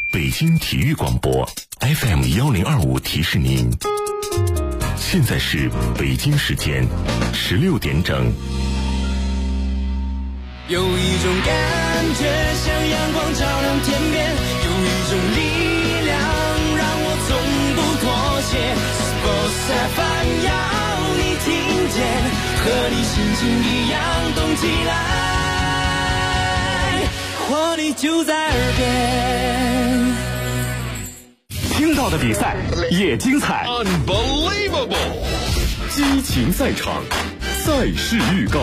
北京体育广播 FM1025提示您，现在是北京时间16点整。 有一种感觉像阳光照亮天边，有一种力量让我从不妥协。Sports FM 要你听见，和你心情一样动起来，活力就在耳边。 听到的比赛也精彩 ，Unbelievable！ 激情赛场，赛事预告。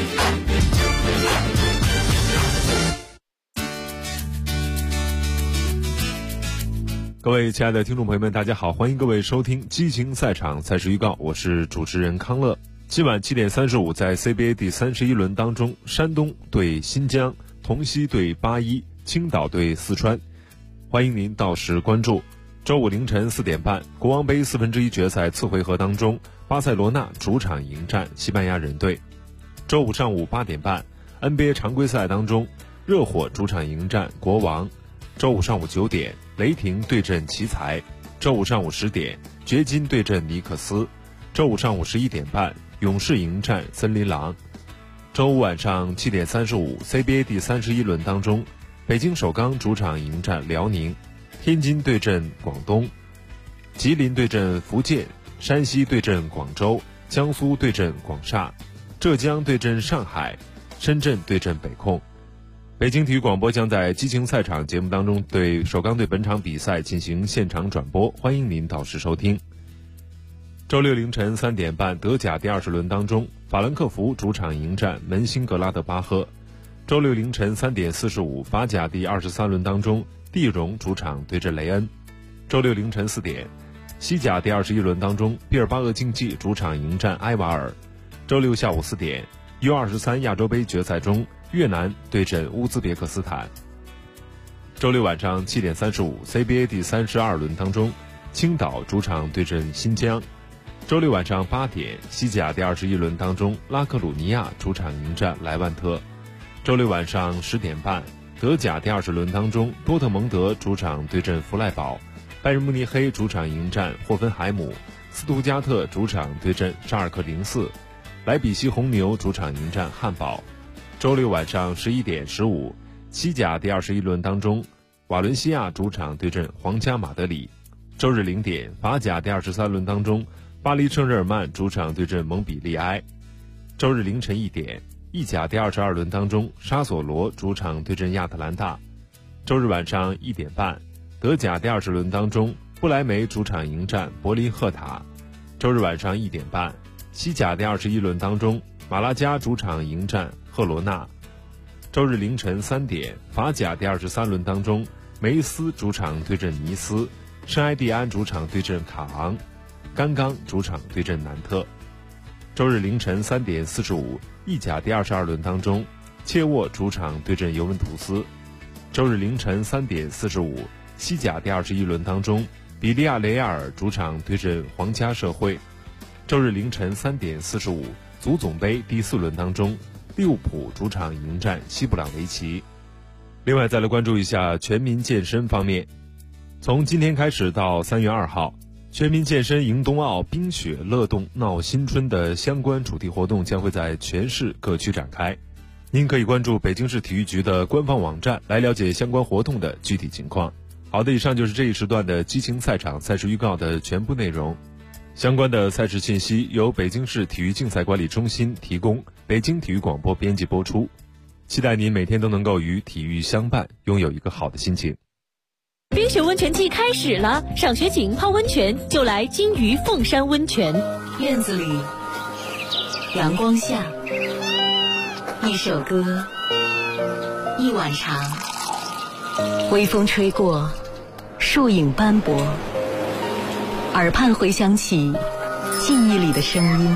各位亲爱的听众朋友们，大家好，欢迎各位收听激情赛场赛事预告，我是主持人康乐。今晚7点35，在 CBA 第31轮当中，山东对新疆，同曦对81，青岛对四川，欢迎您到时关注。周五凌晨4点半，国王杯1/4决赛次回合当中，巴塞罗那主场迎战西班牙人队。周五上午8点半， NBA 常规赛当中，热火主场迎战国王。周五上午9点，雷霆对阵奇才。周五上午10点，掘金对阵尼克斯。周五上午11点半，勇士迎战森林狼。周五晚上7点35， CBA 第31轮当中，北京首钢主场迎战辽宁，天津对阵广东，吉林对阵福建，山西对阵广州，江苏对阵广厦，浙江对阵上海，深圳对阵北控。北京体育广播将在激情赛场节目当中对首钢队本场比赛进行现场转播，欢迎您到时收听。周六凌晨3点半，德甲第20轮当中，法兰克福主场迎战门兴格拉德巴赫。周六凌晨3点45，法甲第23轮当中，蒂荣主场对阵雷恩。周六凌晨4点，西甲第21轮当中，毕尔巴鄂竞技主场迎战埃瓦尔。周六下午4点，U23亚洲杯决赛中，越南对阵乌兹别克斯坦。周六晚上7点35， CBA 第32轮当中，青岛主场对阵新疆。周六晚上8点，西甲第21轮当中，拉克鲁尼亚主场迎战莱万特。周六晚上10点半，德甲第20轮当中，多特蒙德主场对阵弗赖堡，拜仁慕尼黑主场迎战霍芬海姆，斯图加特主场对阵沙尔克04，莱比锡红牛主场迎战汉堡。周六晚上11点15，西甲第21轮当中，瓦伦西亚主场对阵皇家马德里。周日0点，法甲第23轮当中，巴黎圣日耳曼主场对阵蒙彼利埃。周日凌晨1点，意甲第22轮当中，沙索罗主场对阵亚特兰大。周日晚上1点半，德甲第20轮当中，不莱梅主场迎战柏林赫塔。周日晚上1点半，西甲第21轮当中，马拉加主场迎战赫罗纳。周日凌晨3点，法甲第23轮当中，梅斯主场对阵尼斯，圣埃蒂安主场对阵卡昂，甘刚主场对阵南特。周日凌晨3点45，意甲第22轮当中，切沃主场对阵尤文图斯。周日凌晨3点45，西甲第21轮当中，比利亚雷亚尔主场对阵皇家社会。周日凌晨3点45，足总杯第4轮当中，利物浦主场迎战西布朗维奇。另外再来关注一下全民健身方面，从今天开始到3月2号，全民健身迎冬奥冰雪乐动闹新春的相关主题活动将会在全市各区展开。您可以关注北京市体育局的官方网站来了解相关活动的具体情况。好的，以上就是这一时段的激情赛场赛事预告的全部内容。相关的赛事信息由北京市体育竞赛管理中心提供，北京体育广播编辑播出。期待您每天都能够与体育相伴，拥有一个好的心情。 冰雪温泉季开始了，赏雪景泡温泉就来金鱼凤山温泉。 院子里，阳光下，一首歌，一碗茶，微风吹过，树影斑驳，耳畔回响起记忆里的声音。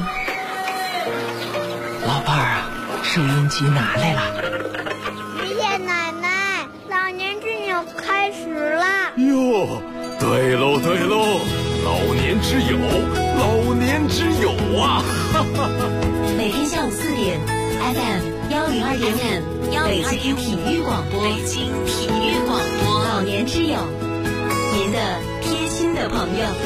老伴儿啊，收音机拿来了。 爷爷奶奶，老年之友开始了。 哟，对喽对喽，老年之友，老年之友啊！ 每天下午4点 FM 102.5北京体育广播，老年之友，您的贴心的朋友。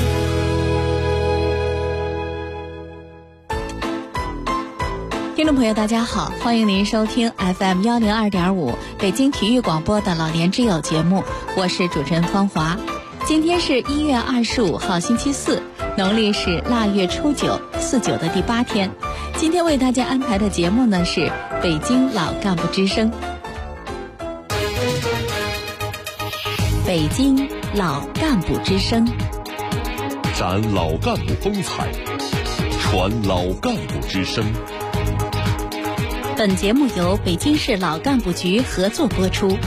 听众朋友大家好，欢迎您收听 FM 102.5北京体育广播的老年之友节目，我是主持人芳华。今天是1月25号星期四，农历是腊月初9，49的第8天。今天为大家安排的节目呢是北京老干部之声。北京老干部之声， 展老干部风采，传老干部之声。 本节目由北京市老干部局合作播出。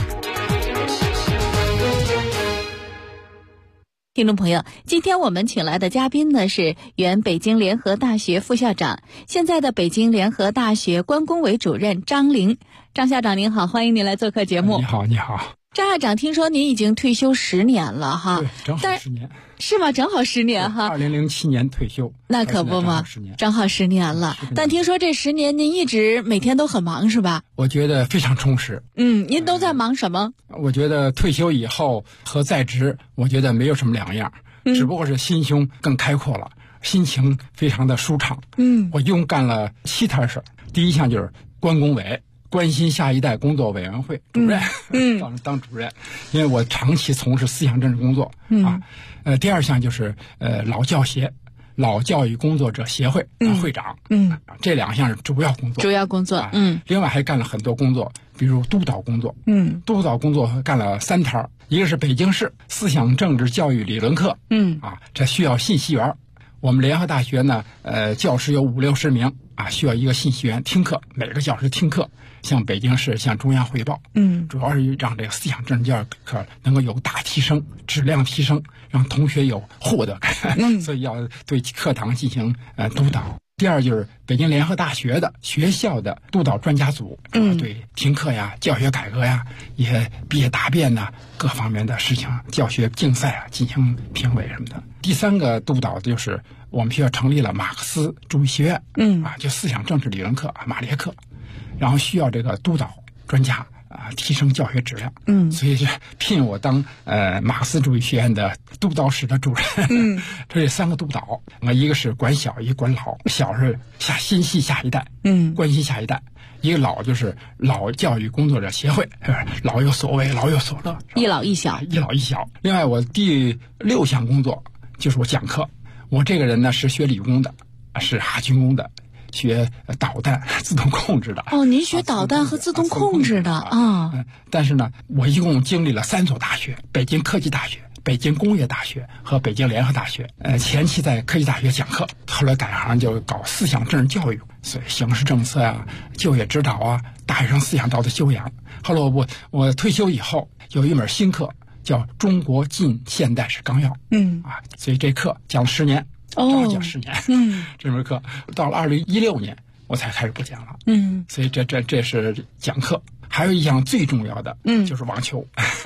听众朋友，今天我们请来的嘉宾呢是原北京联合大学副校长，现在的北京联合大学关工委主任张玲。张校长您好，欢迎您来做客节目。 你好，你好。 张校长，听说您已经退休10年了哈？ 对，正好10年。 是吗？正好10年哈。 2007年退休。 那可不嘛，正好10年了。但听说这10年您一直每天都很忙是吧？ 我觉得非常充实。 您都在忙什么？ 我觉得退休以后和在职，我觉得没有什么两样，只不过是心胸更开阔了，心情非常的舒畅。我一共干了7摊事。第一项就是关工委关心下一代工作委员会主任，当主任，因为我长期从事思想政治工作第二项就是老教协老教育工作者协会会长，这2项是主要工作，另外还干了很多工作，比如督导工作，督导工作干了3摊，一个是北京市思想政治教育理论课，这需要信息员。我们联合大学呢，教师有50-60名需要一个信息员听课，每个教师听课，向北京市向中央汇报，主要是让这个思想政治教育课能够有大提升，质量提升，让同学有获得感，所以要对课堂进行督导。第二就是北京联合大学的学校的督导专家组，主要对听课呀、教学改革呀、一些毕业答辩呐、各方面的事情、教学竞赛进行评委什么的。第3个督导就是我们学校成立了马克思主义学院，就思想政治理论课马列课，然后需要这个督导专家提升教学质量，所以就聘我当马克思主义学院的督导室的主任。这3个督导，一个是管小，一个管老。小是心系下一代，关心下一代；一个老就是老教育工作者协会，老有所为，老有所乐， 一老一小。 另外，我第6项工作就是我讲课。我这个人呢是学理工的，是哈军工的。学导弹自动控制的。 您学导弹和自动控制的但是呢，我一共经历了3所大学：北京科技大学、北京工业大学和北京联合大学。前期在科技大学讲课，后来改行就搞思想政治教育，所以形势政策就业指导大学生思想道德修养。后来我退休以后，有一门新课叫《中国近现代史纲要》，所以这课讲了10年。讲10年，这门课到了2016年我才开始不讲了，所以这是讲课。还有一项最重要的，就是网球。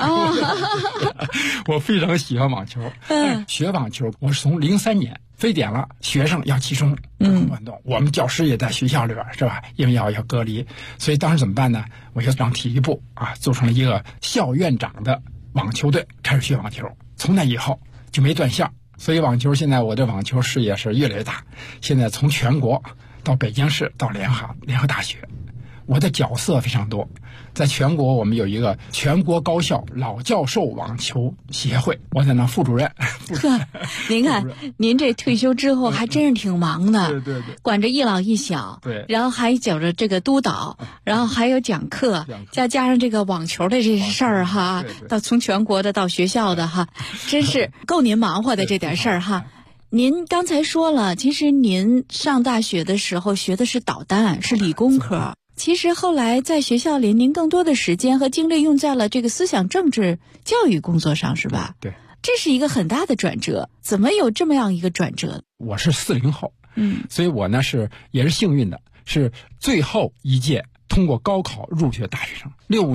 我非常喜欢网球，学网球我是从03年非典了，学生要集中运动，我们教师也在学校里边是吧？因为要隔离，所以当时怎么办呢？我就让体育部组成了一个校院长的网球队，开始学网球。从那以后就没断线。所以网球现在我的网球事业是越来越大，现在从全国到北京市到联合大学，我的角色非常多。在全国我们有一个全国高校老教授网球协会，我在那副主任。 您看您这退休之后还真是挺忙的， 对， 管着一老一小， 对， 然后还觉着这个督导，然后还有讲课，再加上这个网球的这事儿哈，到从全国的到学校的哈，真是够您忙活的这点事儿哈。您刚才说了，其实您上大学的时候学的是导弹，是理工科。其实后来在学校里，您更多的时间和精力用在了这个思想政治教育工作上，是吧？ 对， 这是一个很大的转折。怎么有这么样一个转折？ 我是40后，所以我呢也是幸运的，是最后一届通过高考入学大学生。65年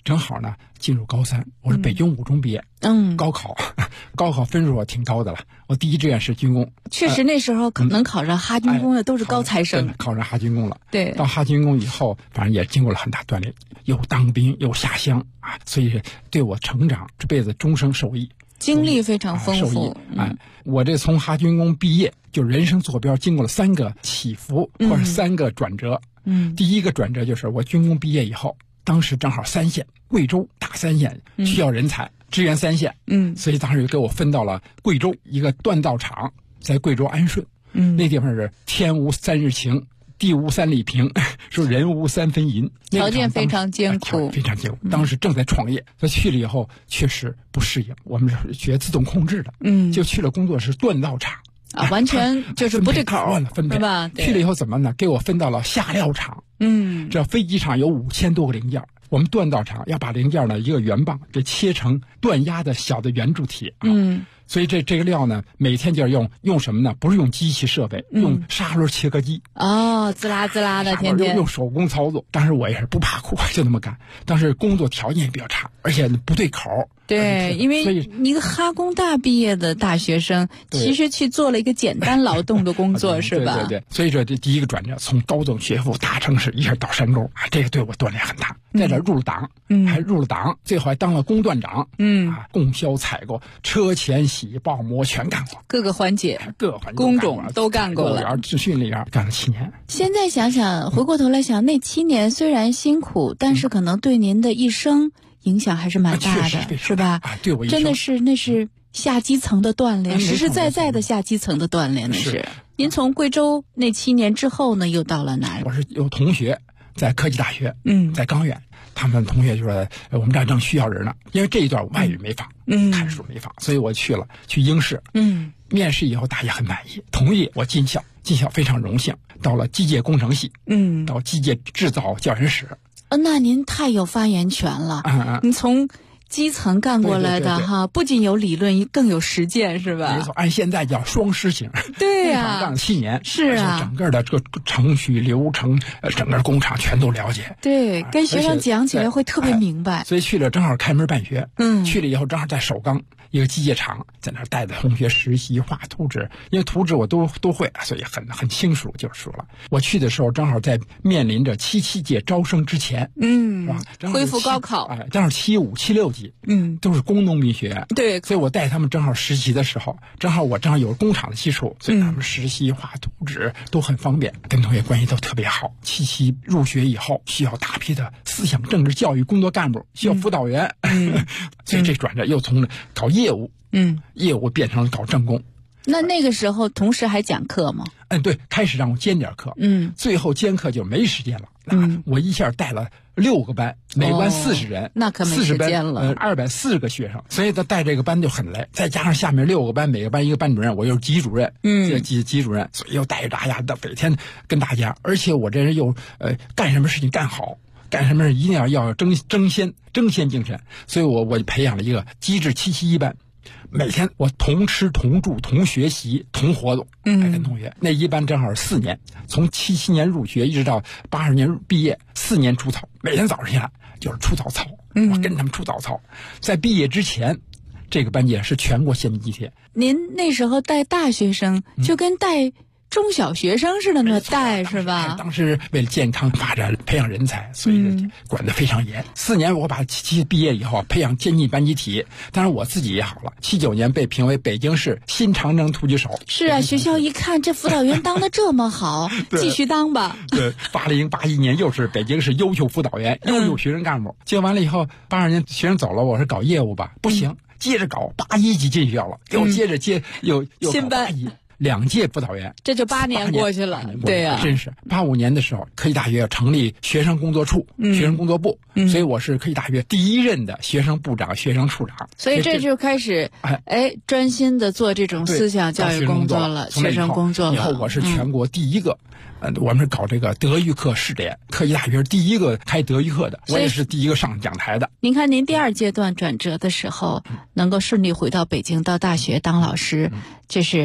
正好呢进入高3，我是北军5中毕业，高考分数挺高的了，我第一志愿是军工。 确实那时候能考上哈军工的都是高材生， 考上哈军工了。 对， 到哈军工以后，反正也经过了很大锻炼，又当兵又下乡啊，所以对我成长这辈子终生受益。 经历非常丰富。 我这从哈军工毕业，就人生坐标经过了3个起伏，或者3个转折。第一个转折就是我军工毕业以后，当时正好3线，贵州大3线需要人才，支援3线。所以当时就给我分到了贵州一个锻造厂，在贵州安顺。那地方是天无3日晴，地无3里平，说人无3分银， 条件非常艰苦， 非常艰苦。当时正在创业，所以去了以后确实不适应。我们是学自动控制的，就去了工作是锻造厂完全就是不对口， 是吧？去了以后怎么呢？给我分到了下料厂。这飞机场有5000多个零件，我们锻造厂要把零件呢一个圆棒给切成锻压的小的圆柱体。所以这个料呢，每天就要用什么呢？不是用机器设备，用砂轮切割机。 滋啦滋啦的，天天用手工操作。当时我也是不怕苦，就那么干。当时工作条件也比较差，而且不对口。 对，因为一个哈工大毕业的大学生，其实去做了一个简单劳动的工作，是吧？ 对。所以这第一个转折，从高等学府大城市一下到山沟，这个对我锻炼很大。在这入了党，还入了党，最后还当了工段长。供销采购、车前洗、报膜全干过， 各个环节工种都干过了。 公务员、质训里边干了7年。 现在想想，回过头来想，那7年虽然辛苦，但是可能对您的一生影响还是蛮大的，是吧？ 对我一生真的是那是下基层的锻炼，实实在在的下基层的锻炼。那是。您从贵州那7年之后呢，又到了哪里？ 我是有同学在科技大学，在钢院。他们同学就说我们这儿正需要人呢，因为这一段外语没放，看书没放，所以我去应试。面试以后大家很满意，同意我进校非常荣幸，到了机械工程系，到机械制造教研室。 那您太有发言权了。你从基层干过来的哈，不仅有理论，更有实践，是吧？ 没错，按现在叫双师型。 对呀， 干了7年， 是啊， 整个的这个程序流程，整个工厂全都了解。 对，跟学生讲起来会特别明白。 所以去了正好开门办学，去了以后正好在首钢一个机械厂，在那儿带着同学实习画图纸，因为图纸我都会，所以很清楚就说了。我去的时候正好在面临着77届招生之前，是吧？ 恢复高考， 正好75、76级，都是工农民学院。 对， 所以我带他们正好实习的时候，正好有工厂的基础，所以他们实习画图纸都很方便，跟同学关系都特别好。77入学以后，需要大批的思想政治教育工作干部，需要辅导员，所以这转折又从搞业务，业务变成了搞政工。 那个时候同时还讲课吗？ 对，开始让我兼点课，最后兼课就没时间了。我一下带了6个班，每班40人， 那可没时间了。 240个学生，所以他带这个班就很累，再加上下面6个班，每个班一个班主任，我又是级主任，级主任，所以又带着大家的每天跟大家，而且我这人又干什么事情干好。干什么事一定要争先精神，所以我培养了一个机智771班，每天我同吃同住同学习同活动，跟同学那一班正好是4年，从77年入学一直到80年毕业，4年出操，每天早上起来就是出早操，我跟他们出早操。在毕业之前，这个班级是全国先进集体。 您那时候带大学生，就跟带中小学生似的那么带，是吧？ 当时为了健康发展培养人才，所以管得非常严。4年我把77毕业以后培养先进班集体，当然我自己也好了。79年被评为北京市新长征突击手。 是啊，学校一看这辅导员当得这么好，继续当吧。 对，80、81年又是北京市优秀辅导员、优秀学生干部。接完了以后，82年学生走了，我说搞业务吧，不行，接着搞81级进学校了，又接着又新班 2届辅导员， 这就8年过去了。对呀， 真是85年的时候，科技大学要成立学生工作处、学生工作部，所以我是科技大学第一任的学生部长、学生处长。 所以这就开始专心的做这种思想教育工作了，学生工作了。 以后我是全国第一个，我们是搞这个德育课试点，科技大学是第一个开德育课的，我也是第一个上讲台的。 您看，您第2阶段转折的时候，能够顺利回到北京到大学当老师，这是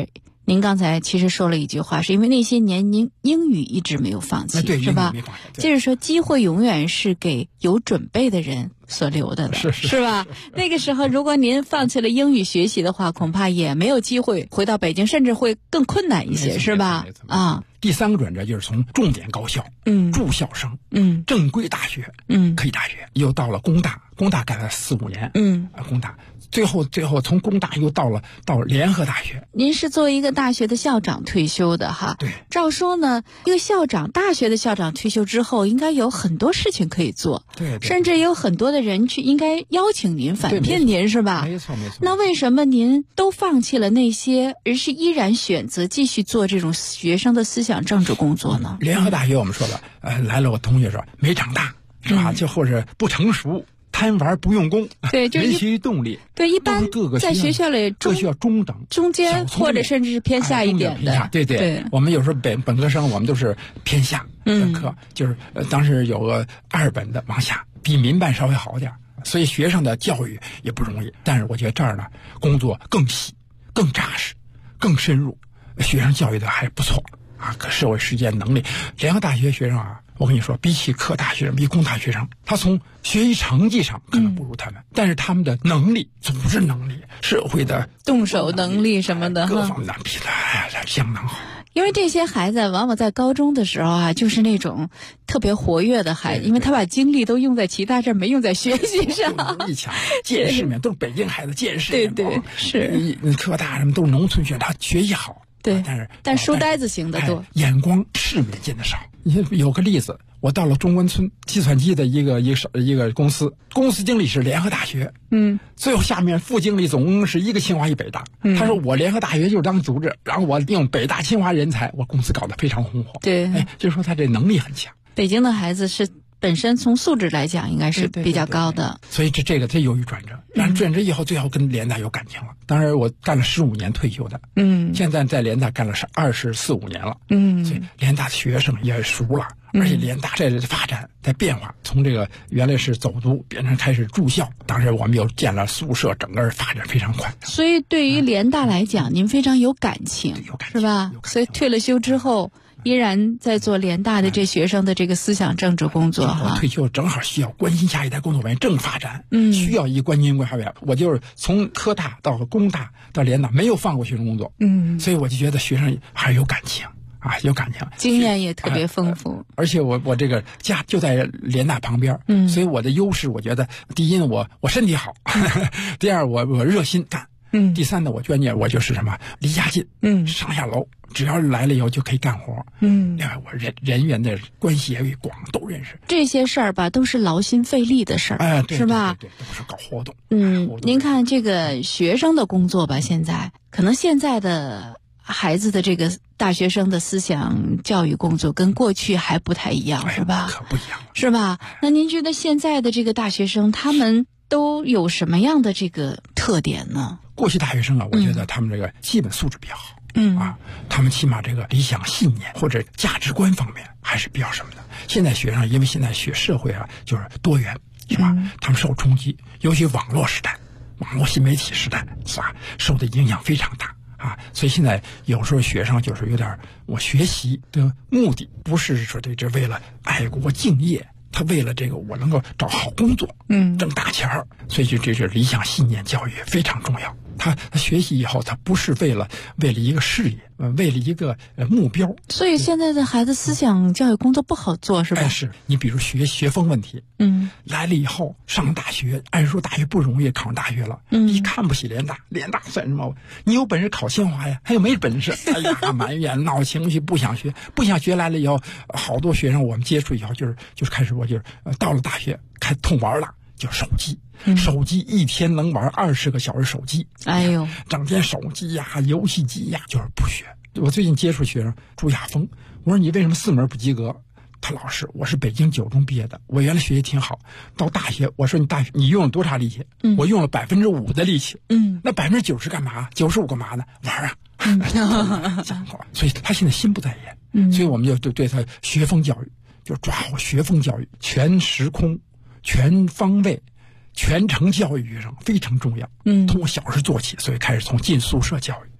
您刚才其实说了一句话，是因为那些年您英语一直没有放弃， 对， 是吧？ 就是说机会永远是给有准备的人所留的，是吧？那个时候如果您放弃了英语学习的话，恐怕也没有机会回到北京，甚至会更困难一些，是吧？啊。 第3个转折就是从重点高校，住校生，正规大学，科技大学，又到了工大干了4、5年，工大，最后从工大又到联合大学。 您是作为一个大学的校长退休的哈？ 对。 照说呢，一个大学的校长退休之后，应该有很多事情可以做， 对， 甚至有很多的人应该邀请您、返聘您，是吧？ 没错。 那为什么您都放弃了那些，而是依然选择继续做这种学生的思想政治工作呢？ 联合大学我们说了，来了，我同学说没长大，是吧？就或者不成熟。贪玩不用功， 对，就是没学习动力。 对，一般在学校里各学校中等、 中间或者甚至是偏下一点的。 对，我们有时候本科生，我们都是偏下的课，就是当时有个2本的往下，比民办稍微好点，所以学生的教育也不容易。但是我觉得这儿呢，工作更细、更扎实、更深入，学生教育的还不错啊，可社会实践能力。联合大学学生啊。我跟你说，比起科大学生，比工大学生，他从学习成绩上可能不如他们，但是他们的能力、组织能力、社会的动手能力什么的， 各方面比的相当好。 因为这些孩子往往在高中的时候啊，就是那种特别活跃的孩子，因为他把精力都用在其他这儿，没用在学习上。 能力强，见世面，都是北京孩子，见世面。 对，是。 科大什么都是农村学生，他学习好。 对，但书呆子型的多， 眼光世面见得少。有个例子，我到了中关村计算机的一个公司经理是联合大学，最后下面副经理总共是一个清华一北大。他说我联合大学就是当组织，然后我用北大清华人才，我公司搞得非常红火。 对， 就是说他这能力很强。 北京的孩子是本身从素质来讲应该是比较高的， 所以这个有一转折，然后转折以后最后跟联大有感情了。当然我干了15年退休的，现在在联大干了24、25年了，所以联大的学生也熟了，而且联大在发展在变化，从这个原来是走读变成开始住校，当时我们又建了宿舍，整个发展非常快。 所以对于联大来讲，您非常有感情，是吧？所以退了休之后依然在做联大的这学生的这个思想政治工作哈。 退休正好需要关心下一代工作委员正发展，需要一关心规划委员。我就是从科大到工大到联大没有放过学生工作，所以我就觉得学生还是有感情啊，有感情， 经验也特别丰富。 而且我这个家就在联大旁边，所以我的优势我觉得，第一呢，我身体好，第二我热心干。第3呢，我觉得我就是什么离家近，上下楼只要来了以后就可以干活，另外我人员的关系也广，都认识。 这些事儿吧，都是劳心费力的事儿，是吧？ 对，都是搞活动。 您看这个学生的工作吧，现在的孩子的这个大学生的思想教育工作跟过去还不太一样，是吧？ 可不一样， 是吧？那您觉得现在的这个大学生他们都有什么样的这个特点呢？ 过去大学生啊，我觉得他们这个基本素质比较好，他们起码这个理想信念或者价值观方面还是比较什么的。现在学生因为现在学社会啊就是多元，是吧？他们受冲击，尤其网络时代、网络新媒体时代，是吧？受的影响非常大啊。所以现在有时候学生就是有点，我学习的目的不是说这为了爱国敬业。他为了这个，我能够找好工作，挣大钱儿，所以这是理想信念教育非常重要。他学习以后，他不是为了一个事业，为了一个目标。 所以现在的孩子思想教育工作不好做，是吧？ 是你比如学风问题，来了以后上大学，按说大学不容易，考上大学了，你看不起联大算什么？你有本事考清华呀，还有没本事？哎呀，埋怨闹情绪，不想学来了以后，好多学生我们接触以后就是开始，我就是到了大学开始痛玩了。就手机一天能玩20个小时手机， 哎呦， 整天手机呀、游戏机呀，就是不学。我最近接触学生朱亚峰，我说你为什么4门不及格？他老师，我是北京9中毕业的，我原来学习挺好，到大学我说你大学你用了多少力气？我用了5%的力气，那90%干嘛？95干嘛呢？玩啊！所以他现在心不在焉，所以我们就对他学风教育，就抓好学风教育，全时空。全方位、全程教育学生非常重要。通过小事做起，所以开始从进宿舍教育。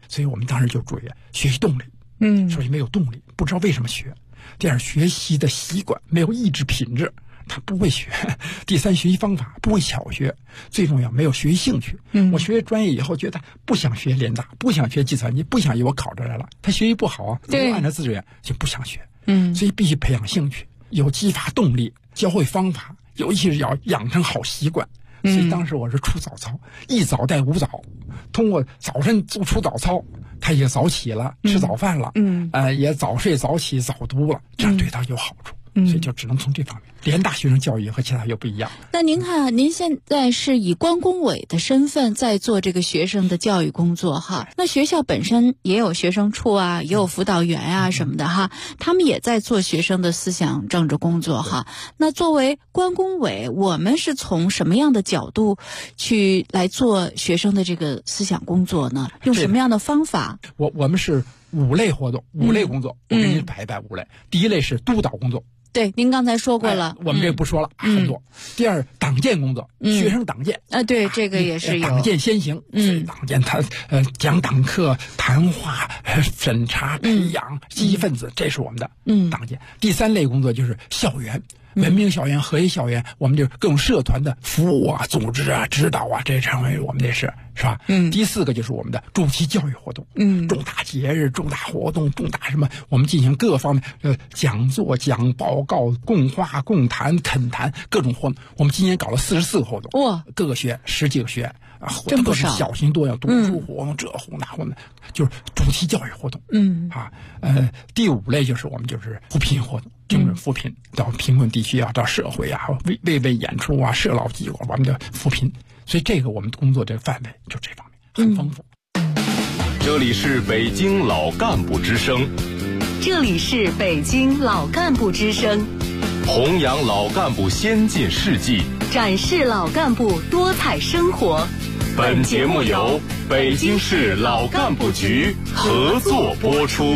所以我们当时就注意学习动力。首先没有动力，不知道为什么学。第二，学习的习惯没有意志品质，他不会学。第三，学习方法不会巧学。最重要，没有学习兴趣。我学专业以后觉得不想学联大，不想学计算机，不想以为我考出来了，他学习不好啊，没有按照自愿就不想学。所以必须培养兴趣，有激发动力，教会方法，尤其是要养成好习惯。所以当时我是出早操，一早带5早，通过早晨出早操，他也早起了，吃早饭了，也早睡早起早读了，这样对他有好处。所以就只能从这方面。联大学生教育和其他又不一样。 那您看，您现在是以关工委的身份在做这个学生的教育工作哈。那学校本身也有学生处啊，也有辅导员啊什么的哈，他们也在做学生的思想政治工作哈。那作为关工委，我们是从什么样的角度去来做学生的这个思想工作呢？用什么样的方法？ 我们是5类活动，5类工作，我给您摆一摆5类。第一类是督导工作。 对，您刚才说过了， 我们这不说了，很多。第二，党建工作，学生党建对，这个也是有党建先行。党建他讲党课、谈话、审查、培养积极分子，这是我们的党建。第3类工作就是校园。文明校园、和谐校园，我们就各种社团的服务啊、组织啊、指导啊，这成为我们这是吧？第4个就是我们的主题教育活动，重大节日、重大活动、重大什么，我们进行各方面讲座、讲报告、共话、共谈、恳谈各种活动。我们今年搞了44个活动，哇，各个学10几个学真不少， 小型多样，读书活动、这活动那活动，就是主题教育活动。第5类就是我们就是扶贫活动。精准扶贫到贫困地区啊，到社会啊，为演出啊，社劳机构，我们的扶贫。所以这个我们工作这个范围就这方面很丰富。 这里是北京老干部之声， 这里是北京老干部之声， 弘扬老干部先进事迹， 展示老干部多彩生活。 本节目由北京市老干部局合作播出。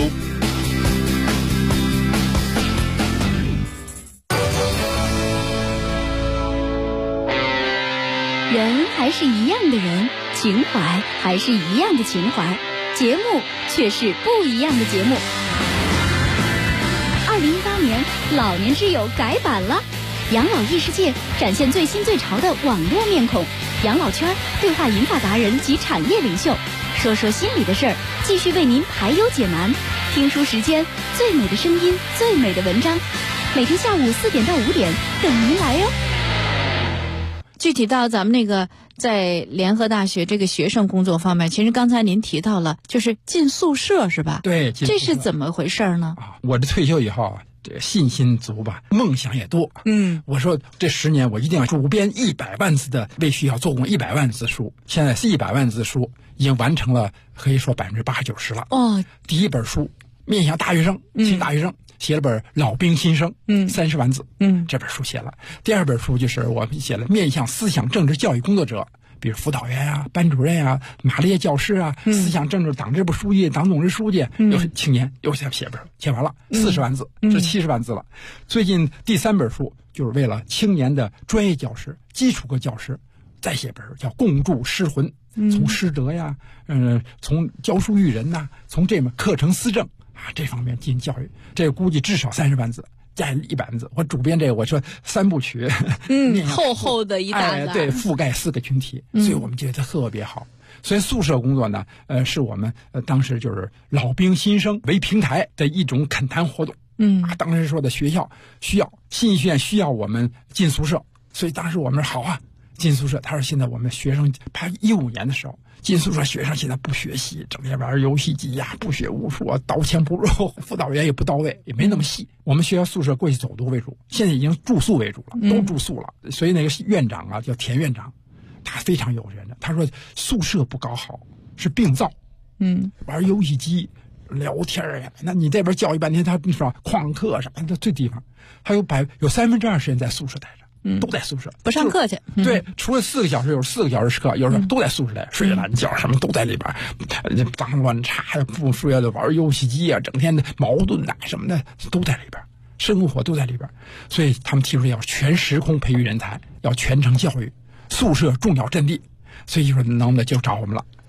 人还是一样的人，情怀还是一样的情怀，节目却是不一样的节目。2018年，老年之友改版了，养老异世界展现最新最潮的网络面孔，养老圈对话银发达人及产业领袖，说说心里的事儿，继续为您排忧解难。听书时间，最美的声音，最美的文章，每天下午4点到5点等您来哟。 具体到咱们那个在联合大学这个学生工作方面，其实刚才您提到了，就是进宿舍是吧？ 对， 这是怎么回事呢？ 我这退休以后这信心足吧，梦想也多。我说这10年我一定要主编100万字的，为学校做工100万字书。现在是100万字书已经完成了，可以说80%、90%了。第一本书面向大学生，新大学生。写了本《老兵新生》，30万字，这本书写了。第2本书就是我们写了面向思想政治教育工作者，比如辅导员啊、班主任啊、马列教师啊、思想政治党支部书记、党总支书记，又是青年，又写本书，写完了40万字，这70万字了。最近第3本书就是为了青年的专业教师、基础课教师，再写本叫《共筑师魂》，从师德呀，从教书育人呐，从这门课程思政。这方面进行教育，这个估计至少30万字，加100万字。我主编这个，我说3部曲， 厚厚的一大栏，对，覆盖4个群体，所以我们觉得特别好。所以宿舍工作呢，是我们当时就是老兵新生为平台的一种恳谈活动。当时说的学校需要新学院需要我们进宿舍，所以当时我们说好啊，进宿舍。他说现在我们学生，他15年的时候。进宿舍学生现在不学习，整天玩游戏机呀，不学无术啊，刀枪不入，辅导员也不到位，也没那么细。我们学校宿舍过去走读为主，现在已经住宿为主了，都住宿了。所以那个院长啊，叫田院长，他非常有人的。他说宿舍不搞好是病灶，玩游戏机、聊天呀，那你这边教育半天，他说旷课啥的，这地方他有2/3时间在宿舍待着。都在宿舍， 不上课去。 对，除了4个小时，有4个小时课，有时候都在宿舍里睡懒觉，什么都在里边，脏乱差，不睡觉的玩游戏机啊，整天的矛盾啊什么的都在里边，生活都在里边。所以他们提出要全时空培育人才，要全程教育，宿舍重要阵地。所以就说能不能就找我们了，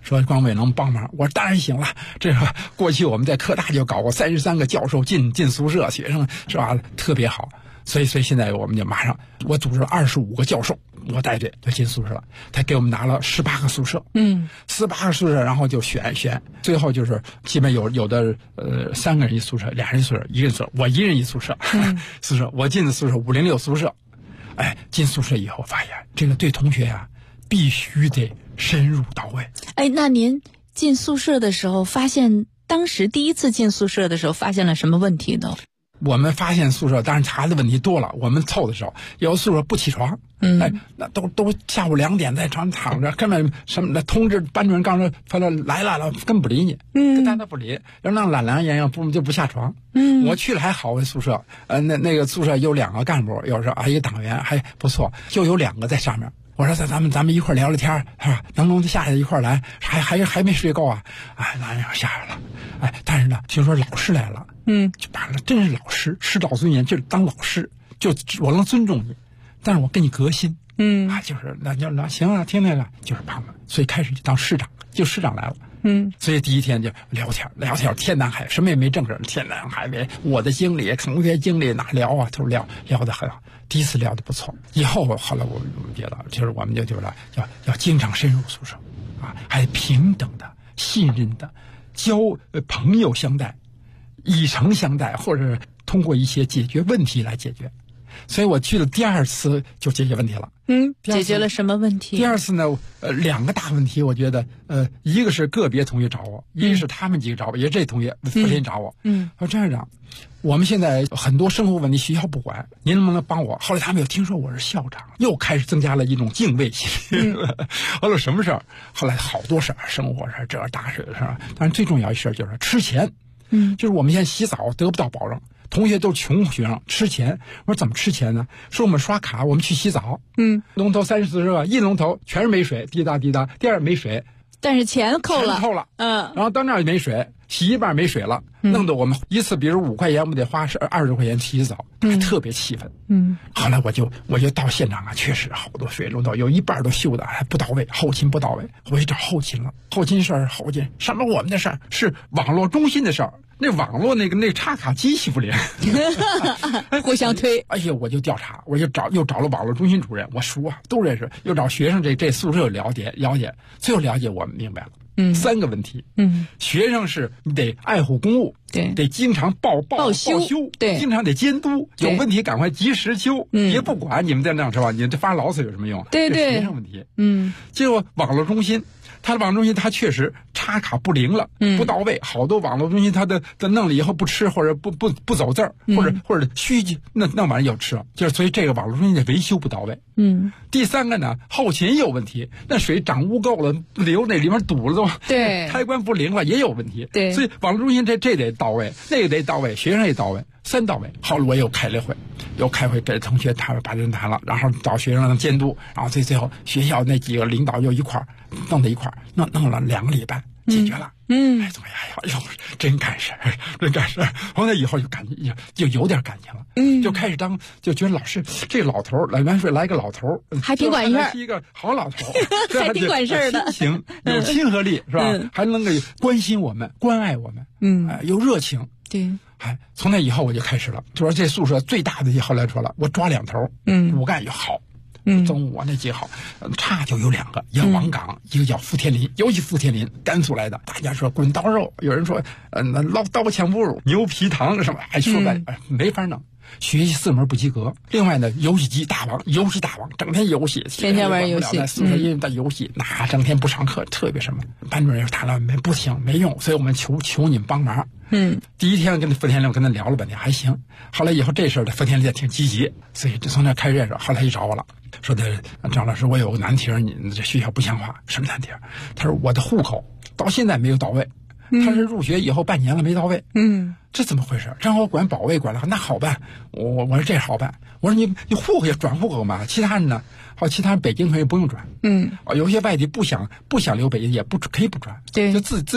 说光伟能帮忙，我说当然行了。这个过去我们在科大就搞过33个教授进宿舍，学生是吧，特别好。所以现在我们就马上，我组织了25个教授，我带队就进宿舍了。他给我们拿了18个宿舍，18个宿舍，然后就选，最后就是基本有的3个人一宿舍，2人一宿舍，1个人宿舍，我1人一宿舍，宿舍我进的宿舍506宿舍。哎，进宿舍以后发现这个对同学啊必须得深入到位。 哎，那您进宿舍的时候当时第一次进宿舍的时候发现了什么问题呢？ 我们发现宿舍当然查的问题多了，我们凑的时候有宿舍不起床，哎，那都下午2点在床上躺着，根本什么通知班主任刚说来了，根本不理你，跟大家不理，要让懒羊一样就不下床。我去了还好，宿舍那个宿舍有2个干部，有时候一个党员还不错，就有2个在上面。我说咱们一块聊聊天是吧？能不能下来一块来？还没睡够啊？哎，那要下来了。哎，但是呢，听说老师来了，就完了，真是老师，师道尊严，就是当老师，就我能尊重你，但是我跟你革新，就是那行了，听来了，就是帮忙，所以开始就当师长，就师长来了。所以第一天就聊天，天南海，什么也没正事，天南海北，我的经历，同学经历哪聊啊，都聊得很好。第一次聊得不错，后来我们觉得，就是我们就觉得要经常深入宿舍，啊，还平等的、信任的交朋友相待，以诚相待，或者通过一些解决问题来解决。所以我去了第2次就解决问题了。 解决了什么问题？ 第2次呢，2个大问题，我觉得一个是个别同学找我，一个是他们几个找我，也是这同学昨天找我。说张院长，我们现在很多生活问题学校不管，您能不能帮我？后来他们又听说我是校长，又开始增加了一种敬畏心。后来什么事儿？后来好多事儿，生活事儿，这大事的事儿。但是最重要一事就是吃钱。就是我们现在洗澡得不到保证。同学都是穷学生，吃钱。我说怎么吃钱呢？说我们刷卡，我们去洗澡。龙头34个，一龙头全是没水，滴答滴答。第二没水， 但是钱扣了。 然后到那儿也没水，洗一半没水了，弄得我们一次，比如5块钱，我们得花20多块钱洗澡，特别气愤。后来我就到现场啊，确实好多水龙头有一半都修的还不到位，后勤不到位，我去找后勤了。后勤事儿，什么我们的事儿是网络中心的事儿。那网络那插卡机系不连， 互相推。 哎呀，我就调查，我就又找了网络中心主任，我熟啊，都认识。又找学生这宿舍了解，最后了解我们明白了。3个问题。学生是你得爱护公务， 对， 得经常报修， 对， 经常得监督，有问题赶快及时修，别不管你们在那是吧？你这发牢骚有什么用？ 对， 学生问题。结果网络中心。他的网络中心他确实插卡不灵了，不到位，好多网络中心他的弄了以后不吃或者不走字儿，或者虚那玩意儿要吃，就是所以这个网络中心的维修不到位。第3个呢，后勤有问题，那水涨污垢了，流那里面堵了都， 对， 开关不灵了也有问题。 对， 所以网络中心这得到位，那个得到位，学生也到位，3到位。后来我又开了会，给同学他们把人谈了，然后找学生的监督，然后最后学校那几个领导又一块儿弄在一块儿，弄了2个礼拜解决了。哎，怎么样？哎呦，真干事。后来以后就有点感情了。就开始就觉得老师这个老头儿来个老头儿， 还挺管事儿， 是一个好老头儿，还挺管事儿的， 亲情有亲和力是吧？还能够关心我们、关爱我们，有热情。 对。 哎，从那以后我就开始了，就说这宿舍最大的后来说了，我抓2头，骨干也好。中午那几好，差就有2个，一个王岗，一个叫傅天林。尤其傅天林，甘肃来的，大家说滚刀肉，有人说那捞刀枪不入，牛皮糖什么，还说没法弄。学习4门不及格，另外呢，游戏机大王，整天游戏， 天天玩游戏， 宿舍因为在游戏，那整天不上课，特别什么。班主任谈了不行，没用，所以我们求你们帮忙。第一天跟傅天林跟他聊了半天，还行。后来以后这事儿，傅天林也挺积极，所以就从那开始认识。后来一找我了，说的张老师，我有个难题，你这学校不像话。什么难题？他说我的户口到现在没有到位。他是入学以后半年了没到位，这怎么回事？让我管保卫管了，那好办。我说这好办。我说你户口也转户口嘛，其他人呢？其他人北京同学不用转，有些外地不想留北京也可以不转， 对， 就自愿。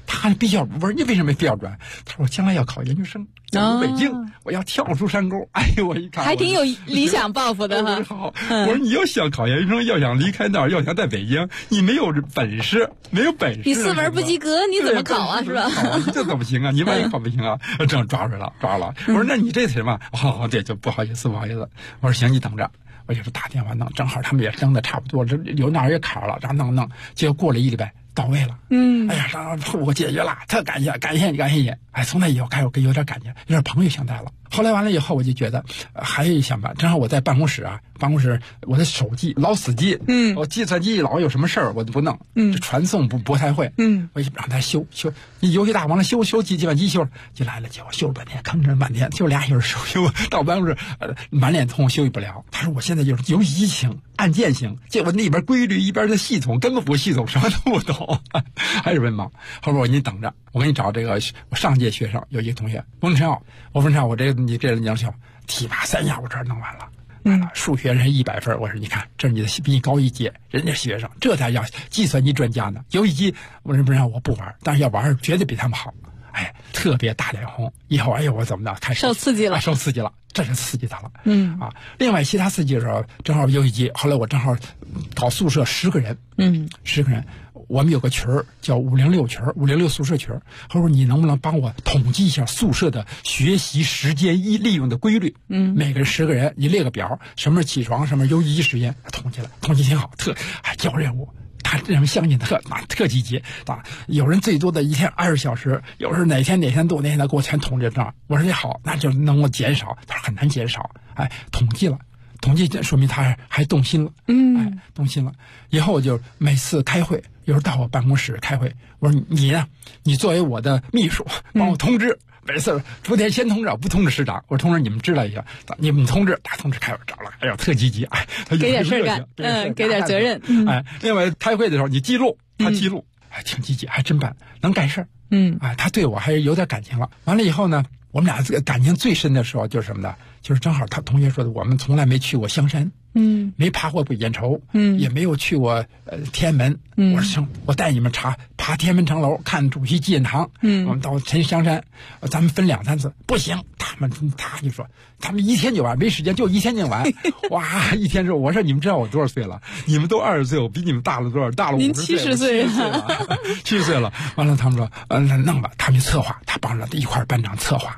他必须要，我说你为什么非要转？他说我将来要考研究生，在北京，我要跳出山沟。哎呦，我一看还挺有理想抱负的哈。 好，我说你要想考研究生，要想离开那儿，要想在北京，你没有本事， 你4门不及格，你怎么考啊？是吧？ 这怎么行啊？你万一考不行啊？这样抓了。我说那你这什么？哦，对，就不好意思。我说行，你等着。我就打电话弄，正好他们也扔的差不多，这有哪儿也坎了，然后弄，结果过了1礼拜到位了。哎呀，然后我解决了，特感谢你。哎，从那以后开始我有点感觉，有点朋友相待了。后来完了以后，我就觉得还有一想法，正好我在办公室我的手机老死机，我计算机老有什么事儿我就不弄，这传送不太会，我就让他修，游戏大王了修计算机修就来了，结果修了半天，吭哧半天，就2小时修到办公室满脸通修不了。他说我现在就是游戏机型按键型，结果那边规律一边的系统根本不系统，什么都不懂，还是文盲。后边我说你等着，我给你找这个我上届学生有一个同学翁晨傲，你这人小提拔3下我这儿弄完了。数学人100分，我说你看，这是你的比你高1届，人家学生这才叫计算机专家呢。游戏机我说不让我不玩，但是要玩绝对比他们好。哎，特别大脸红，以后哎呦我怎么的开始受刺激了， 这是刺激他了。另外其他刺激的时候，正好游戏机，后来我正好搞宿舍10个人，10个人。我们有个群儿叫506群，506宿舍群。他说你能不能帮我统计一下宿舍的学习时间利用的规律？每个人10个人，你列个表，什么时候起床，什么游戏机时间，统计了，统计挺好，还交任务。他人相信特积极啊！有人最多的一天20小时，有时候哪天都给我全统计上。我说也好，那就能够减少。他说很难减少，哎，统计说明他还动心了，动心了。以后我就每次开会，有时候到我办公室开会，我说你呢？你作为我的秘书，帮我通知。每次昨天先通知，不通知师长。我说通知你们知道一下，你们通知，大通知开会找了，哎呦特积极，哎， 给点事干，给点责任， 哎，另外开会的时候你记录，他记录，还挺积极，还真办，能干事儿，哎，他对我还是有点感情了。完了以后呢，我们俩感情最深的时候就是什么呢？就是正好他同学说的，我们从来没去过香山，没爬过北雁畴，也没有去过天安门。我说行，我带你们爬天安门城楼，看主席纪念堂。我们到香山，咱们分2、3次。不行，他就说他们1天就完，没时间，就1天就完。哇，1天之后，我说你们知道我多少岁了？你们都20岁，我比你们大了多少？大了50岁。 您70岁了，70岁了。完了，他们说那弄吧，他们策划，他帮着一块班长策划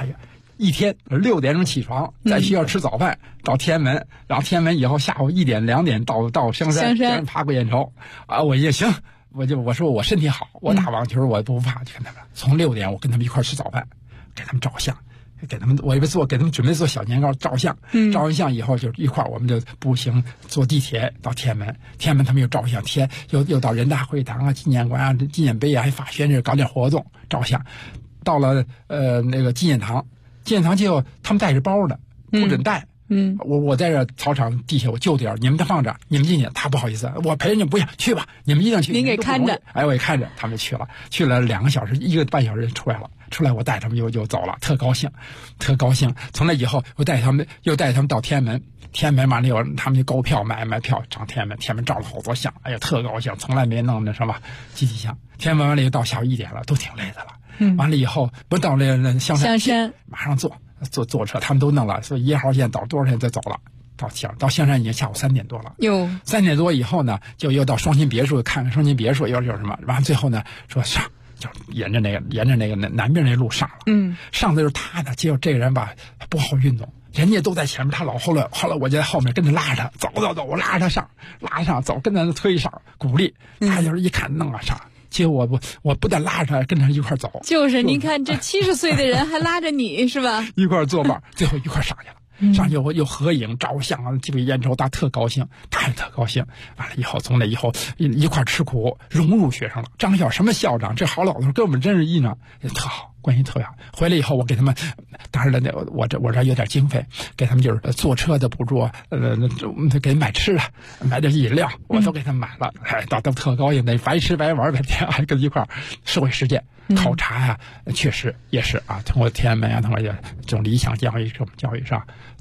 1天6点钟起床，在学校吃早饭，到天安门，然后天安门以后下午1点2点到香山爬过雁畴啊，我也行，我说我身体好，我打网球我不怕，就跟他们从6点我跟他们一块吃早饭，给他们照相，给他们准备做小年糕照相，照完相以后就一块我们就步行坐地铁到天安门，他们又照相，又到人大会堂啊、纪念馆啊、纪念碑啊，还法学院搞点活动照相，到了那个纪念堂就他们带着包的，不准带。我在这操场地下我就点，你们再放这，你们进去。他不好意思，我陪着你不想去吧，你们一定去。 您给看着， 哎，我也看着，他们去了2个小时，1个半小时出来我带他们又走了，特高兴。从那以后又带他们到天安门完了以后，他们就购票买票上天安门照了好多相，哎呀特高兴，从来没弄那什么集体相。天安门完了以后到下午1点了，都挺累的了。完了以后不到那香山马上坐车，他们都弄了，所以1号线倒多少钱再走了，到香山已经下午3点多了。3点多以后呢，就又到双琴别墅看看双琴别墅，又有什么，完了最后呢说上，就沿着那个南边那路上了。上的就是他的，结果这个人吧不好运动。人家都在前面，他老后来我就在后面跟着拉着他走，我拉着他上走，跟着他推上鼓励，他就是一看弄上。结果我不但拉着他，跟他一块走。 就是您看这70岁的人还拉着你是吧？ 一块作伴，最后一块上去了。上去又合影照相啊，这个雁畴他特高兴，他也特高兴。完了以后，从那以后一块吃苦，融入学生了。张校什么校长，这好老头跟我们真是一呢，也特好，关系特别好。回来以后，我给他们，当然了，我这有点经费，给他们就是坐车的补助，给买吃的，买点饮料，我都给他们买了，哎，都特高兴的，白吃白玩白天还跟一块社会实践。考察呀，确实也是啊，通过天安门啊，通过这种理想教育、这种教育上，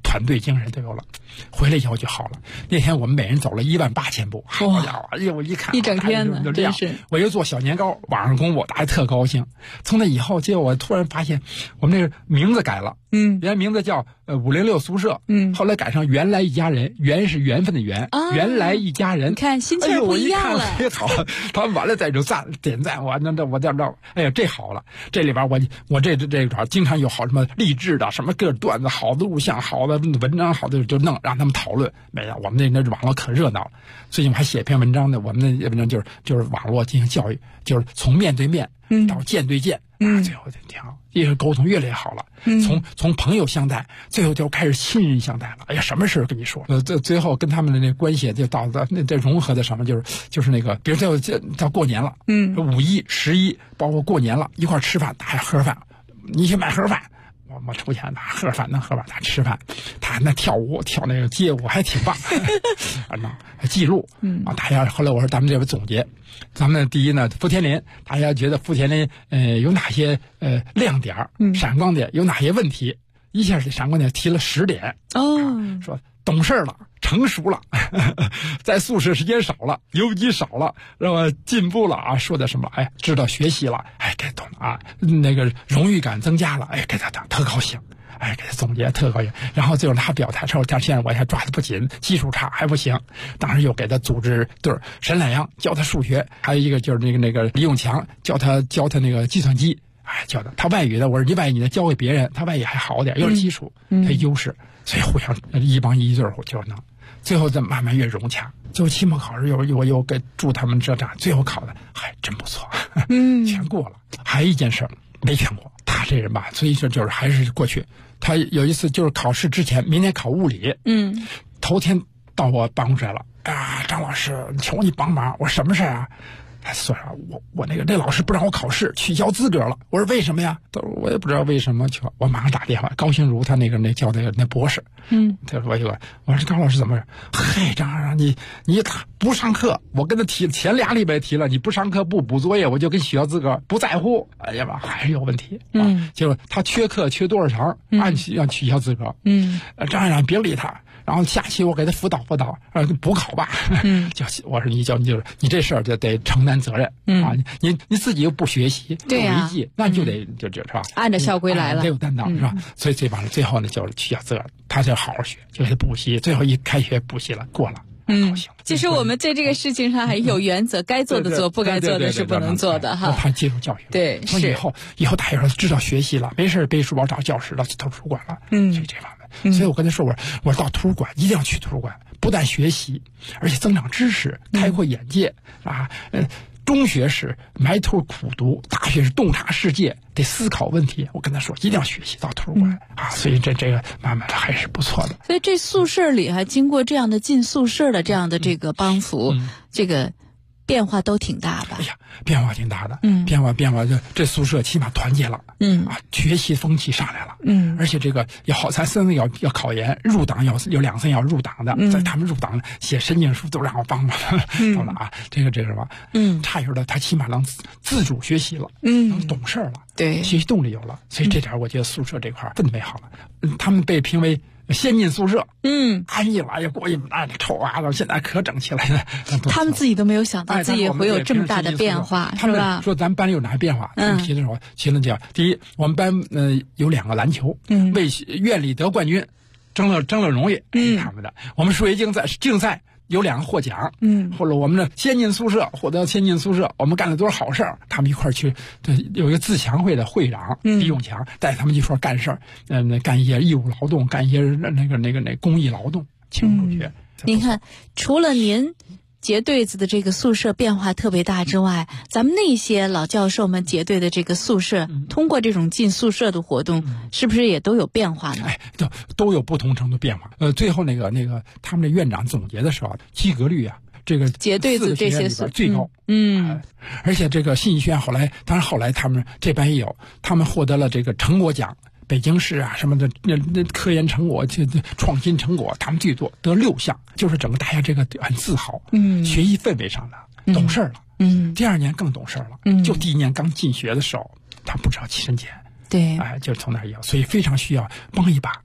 团队精神都有了。回来以后就好了。那天我们每人走了18000步，好家伙！哎呀，我一看一整天呢， 真是。我又做小年糕，网上公布，大家特高兴。从那以后，结果我突然发现，我们那个名字改了。原来名字叫506宿舍，后来改成原来一家人，缘是缘分的缘，原来一家人。 你看心情不一样了。 哎，好，他们完了再就点赞，我这，哎呀，这好了。这里边我这经常有好什么励志的，什么个段子，好的录像，好的文章，好的就弄让他们讨论。没有，我们那网络可热闹了。最近我还写篇文章呢，我们那文章就是网络进行教育，就是从面对面到见对见。最后就挺好，一个沟通越来越好了。从朋友相待，最后就开始亲人相待了。哎呀，什么事跟你说？最后跟他们的那关系就到那这融合的什么，就是那个，比如到过年了，5·1、11，包括过年了，一块吃饭，大家喝饭，你去买盒饭。我出钱，他喝饭，他吃饭，他那跳舞跳那个街舞还挺棒，记录大家后来我说咱们这边总结，咱们第一呢，福田林，大家觉得福田林有哪些亮点、闪光点，有哪些问题？一下闪光点提了10点说懂事了。成熟了，在宿舍时间少了，游击少了，让我进步了啊！说的什么？哎，知道学习了，哎，给懂了啊！那个荣誉感增加了，哎，给他特高兴，哎，给他总结特高兴。然后最后他表态说：“他现在我还抓得不紧，技术差还不行。”当时又给他组织队，沈乃阳教他数学，还有一个就是那个李永强教他那个计算机，哎，教他外语的，我说你外语你教给别人，他外语还好点，有点基础，他优势，所以互相一帮一对就能。最后再慢慢越融洽，最后期末考试我又给祝他们这，最后考的还真不错，全过了。还有一件事没全过，他这人吧，所以说就是还是过去。他有一次就是考试之前，明天考物理，头天到我办公室来了，啊，张老师，求你帮忙，我说什么事啊？他说我那老师不让我考试，取消资格了。我说为什么呀？他说我也不知道为什么。我马上打电话，高兴如他那叫那博士，他说我说张老师怎么着？嘿，张老师你不上课，我跟他提前2礼拜提了，你不上课不补作业，我就跟取消资格，不在乎。哎呀妈，还是有问题。结果他缺课缺多少场，按要取消资格。张院长别理他。然后下期我给他辅导，补考吧。我说你这事儿就得承担责任啊！你自己又不学习， 对呀， 那就得就是吧， 按照校规来了， 得有担当是吧？所以最后呢就是取消责任，他就好好学，就给他补习，最后一开学补习了，过了。 其实我们在这个事情上还有原则，该做的做，不该做的是不能做的哈。 他接受教育， 对，是以后大家知道学习了，没事背书包找教室了，去图书馆了，所以这方面。所以我跟他说，我到图书馆一定要去图书馆，不但学习，而且增长知识，开阔眼界啊。中学是埋头苦读，大学是洞察世界，得思考问题。我跟他说，一定要学习到图书馆啊。所以这个慢慢的还是不错的。 所以这宿舍里还经过这样的进宿舍的这样的这个帮扶，这个变化都挺大的。 哎呀，变化挺大的。变化这宿舍起码团结了。学习风气上来了。而且这个咱3个要考研，入党有2、3要入党的，在他们入党写申请书都让我帮忙。懂了啊？这个什么？差一点的他起码能自主学习了，能懂事了， 对， 学习动力有了。所以这点我觉得宿舍这块氛围好了。他们被评为先进宿舍，安逸了，也过瘾，臭啊！现在可整齐了。 他们自己都没有想到自己会有这么大的变化， 是吧？说咱们班里有哪些变化？提的时候，其中讲，第一，我们班有2个篮球，为院里得冠军，争了荣誉，他们的。我们数学竞赛有2个获奖，或者我们的先进宿舍获得先进宿舍，我们干了多少好事儿，他们一块儿去，有一个自强会的会长李永强带他们一块儿干事儿，干一些义务劳动，干一些那个公益劳动，请入学。 您看，除了您结对子的这个宿舍变化特别大之外，咱们那些老教授们结对的这个宿舍，通过这种进宿舍的活动，是不是也都有变化呢？ 都有不同程度变化。最后那个他们的院长总结的时候，及格率啊，这个结对子这些最高。而且这个信息学院后来他们这班也有，他们获得了这个成果奖。北京市啊什么的那科研成果、创新成果，他们最多得6项，就是整个大家这个很自豪。学习氛围上的懂事了。第2年更懂事了。就第1年刚进学的时候，他不知道起身前。 对， 就是从那儿要，所以非常需要帮一把。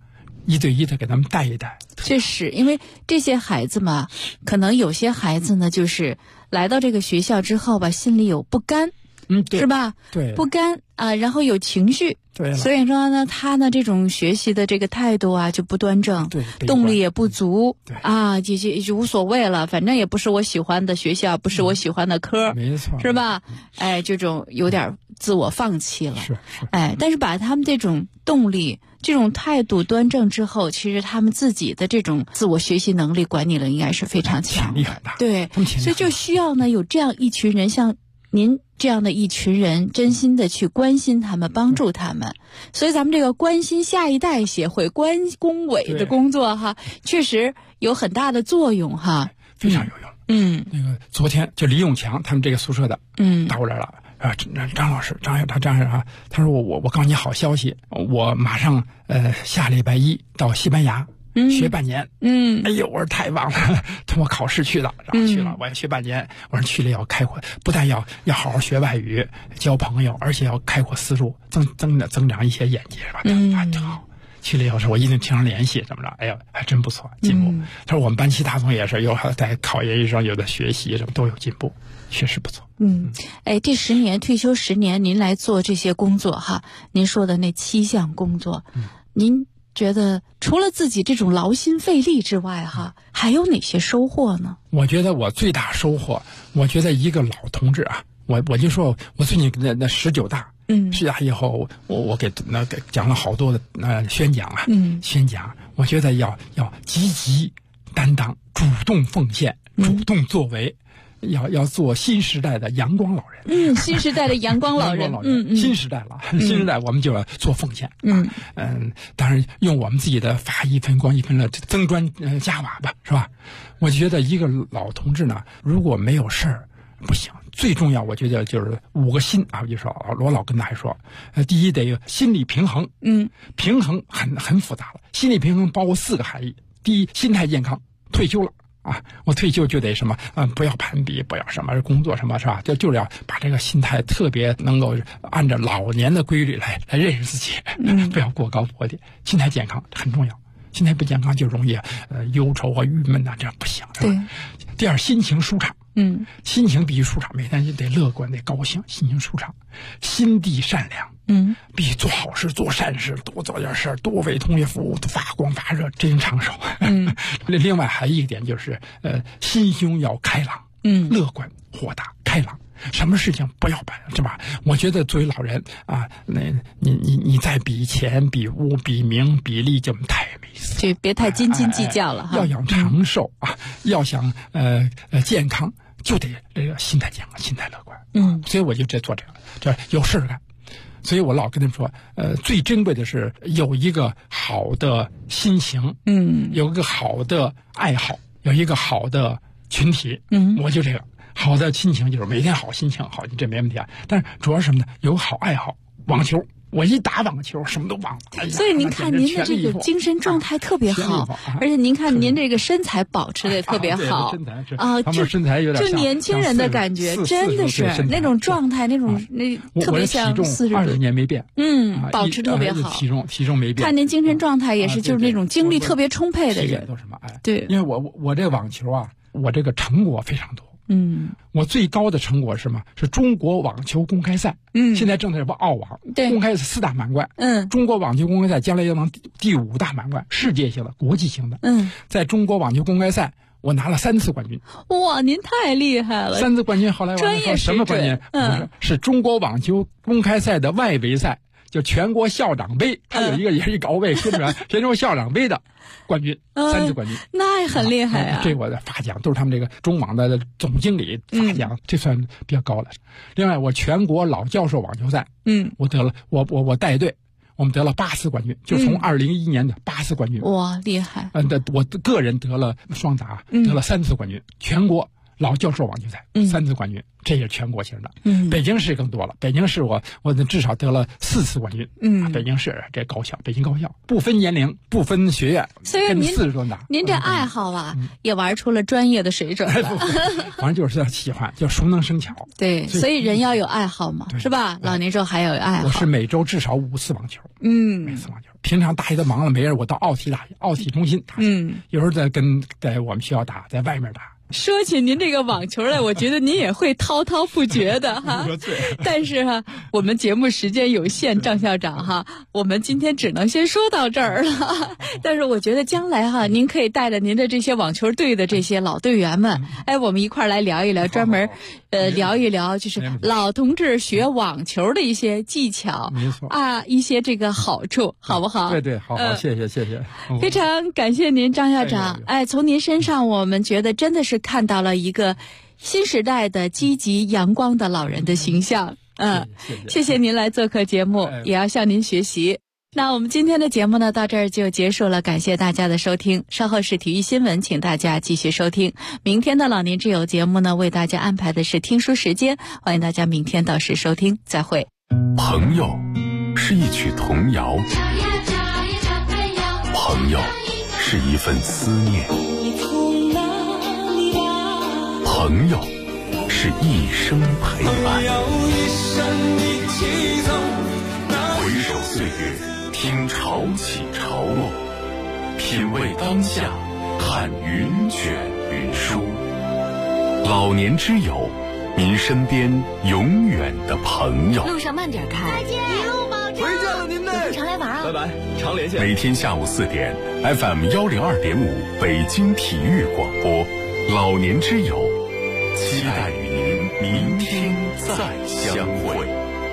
1对1的给他们带一带。 确实，因为这些孩子嘛，可能有些孩子呢，就是来到这个学校之后吧，心里有不甘， 对， 是吧？ 对， 不甘啊，然后有情绪。 对， 所以说呢，他呢这种学习的这个态度啊就不端正， 对， 动力也不足， 对啊，就无所谓了，反正也不是我喜欢的学校，不是我喜欢的科， 没错， 是吧？哎，这种有点自我放弃了， 是， 哎，但是把他们这种动力、这种态度端正之后，其实他们自己的这种自我学习能力、管理能力应该是非常强， 厉害的， 对，所以就需要呢有这样一群人，像您这样的一群人，真心的去关心他们，帮助他们。所以咱们这个关心下一代协会关工委的工作哈，确实有很大的作用哈， 非常有用。那个昨天就李永强他们这个宿舍的，打过来了。张老师，张啊，他说我告诉你好消息，我马上下礼拜1到西班牙。学半年，哎呦，我说太棒了，通过考试去的，然后去了，我要学半年。我说去了要开阔，不但要好好学外语、交朋友，而且要开阔思路，增长一些眼界，是吧？挺好。去了以后说，我一定经常联系，怎么着？哎呀，还真不错，进步。他说我们班其他同学也是，有在考研上有的学习，什么都有进步，确实不错。 哎，这10年退休10年，您来做这些工作哈，您说的那7项工作，您觉得除了自己这种劳心费力之外哈，还有哪些收获呢？ 我觉得我最大收获，我觉得一个老同志啊，我就说我最近那19大，19大以后我给讲了好多的宣讲啊，宣讲，我觉得要积极担当，主动奉献，主动作为。要做新时代的阳光老人， 新时代的阳光老人， 新时代了，新时代我们就要做奉献，当然用我们自己的发一分光一分热，增砖加瓦吧，是吧？我觉得一个老同志呢，如果没有事儿不行，最重要我觉得就是5个心啊，我就说我老跟大家说，第一得有心理平衡，平衡很复杂了，心理平衡包括4个含义，第一，心态健康，退休了。我退休就得什么不要攀比，不要什么工作什么，是吧？就是要把这个心态特别能够按照老年的规律来认识自己，不要过高活点。心态健康很重要，心态不健康就容易忧愁啊、郁闷啊，这样不行，是吧？第二，心情舒畅，心情必须舒畅，每天就得乐观，得高兴，心情舒畅，心地善良。必须做好事，做善事，多做点事儿，多为同学服务，发光发热，真长寿。另外还有一点就是，心胸要开朗，乐观、豁达、开朗，什么事情不要办，是吧？我觉得作为老人啊，你再比钱、比物、比名、比利，就太没意思， 就别太斤斤计较了哈。 要想长寿啊，要想健康，就得这个心态健康，心态乐观。所以我就做这有事干。所以我老跟他们说，最珍贵的是有一个好的心情，有一个好的爱好，有一个好的群体，我就这个好的心情就是每天好心情好，这没问题啊。但是主要是什么呢？有好爱好，网球。我一打网球什么都忘了， 所以您看您的这个精神状态特别好，而且您看您这个身材保持的也特别好啊，就身材有点就年轻人的感觉，真的是那种状态，那种特别像40多 20年没变， 保持特别好， 体重没变。 看您精神状态也是，就是那种精力特别充沛的人。 都什么？ 对， 因为我这网球啊，我这个成果非常多。我最高的成果是什么？是中国网球公开赛。现在正在澳网，公开4大满贯。中国网球公开赛将来要当第5大满贯，世界性的、国际性的。在中国网球公开赛，我拿了3次冠军。 哇，您太厉害了 ！3次冠军，后来我说什么冠军？是中国网球公开赛的外围赛。就全国校长杯，他有一个也是一高位宣传全国校长杯的冠军，3次冠军， 那也很厉害啊！ 这我的发奖都是他们这个中网的总经理发奖，这算比较高了。另外，我全国老教授网球赛，我得了，我带队，我们得了8次冠军，就从2011年的8次冠军， 哇，厉害！ 我个人得了双打，得了3次冠军，全国老教授网球赛3次冠军， 这也是全国性的。北京市更多了，北京市我至少得了4次冠军。北京市这高校，北京高校不分年龄，不分学院， 所以您这爱好啊，也玩出了专业的水准了。 反正就是喜欢，就熟能生巧。 对，所以人要有爱好嘛，是吧？老年之后还有爱好。 我是每周至少5次网球。每次网球。平常大学都忙了没人，我到奥体中心打。有时候在我们学校打，在外面打。 说起您这个网球来，我觉得您也会滔滔不绝的哈。但是哈，我们节目时间有限，张校长哈，我们今天只能先说到这儿了。但是我觉得将来哈，您可以带着您的这些网球队的这些老队员们，我们一块儿来聊一聊，专门聊一聊就是老同志学网球的一些技巧， 没错啊，一些这个好处，好不好？ 对，好，谢谢。 非常感谢您，张校长。从您身上我们觉得真的是看到了一个新时代的积极阳光的老人的形象。谢谢您来做客节目，也要向您学习。那我们今天的节目呢，到这儿就结束了，感谢大家的收听。稍后是体育新闻，请大家继续收听。明天的老年之友节目呢，为大家安排的是听书时间，欢迎大家明天到时收听，再会。 朋友是一曲童谣，朋友是一份思念，朋友是一生陪伴。回首岁月，听潮起潮落，品味当下，看云卷云舒。老年之友，您身边永远的朋友。 路上慢点开， 再见，一路保重。 回见了您嘞， 常来玩啊！ 拜拜，常连线。 每天下午4点 ，FM 102.5北京体育广播，老年之友，期待与您明天再相会。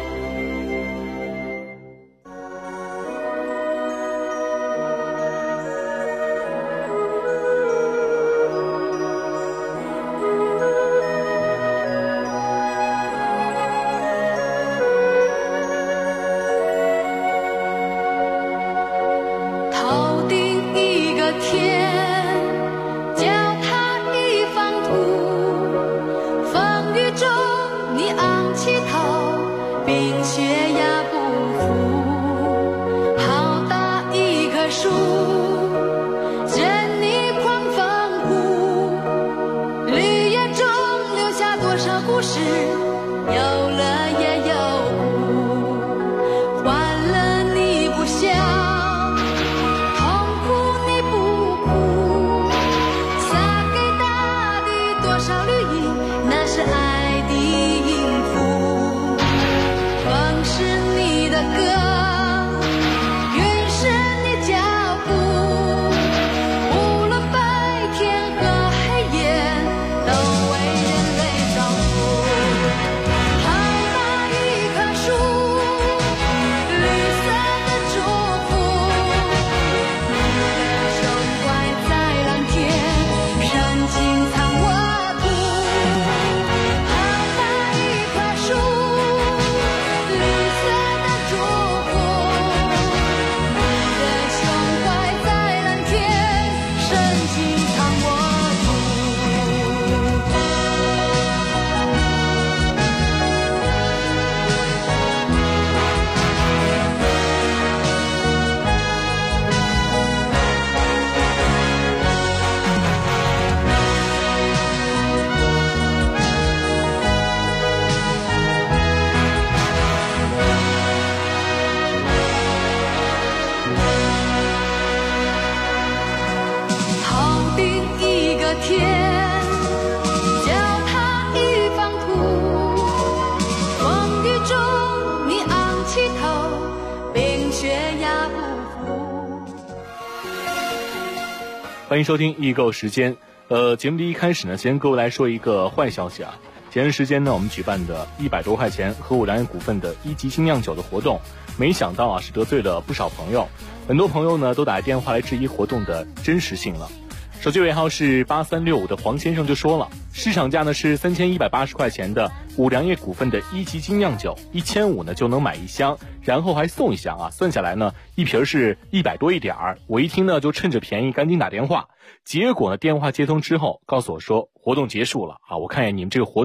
欢迎收听易购时间。节目的一开始呢，先各位来说一个坏消息啊。前段时间呢，我们举办的100多块钱和五粮液股份的1级精酿酒的活动，没想到啊是得罪了不少朋友，很多朋友呢都打电话来质疑活动的真实性了。手机尾号是8365的黄先生就说了，市场价呢是3180块钱的五粮液股份的1级精酿酒，1500呢就能买1箱，然后还送1箱啊，算下来呢一瓶是100多一点儿。我一听呢就趁着便宜赶紧打电话，结果呢电话接通之后告诉我说活动结束了啊，我看见你们这个活动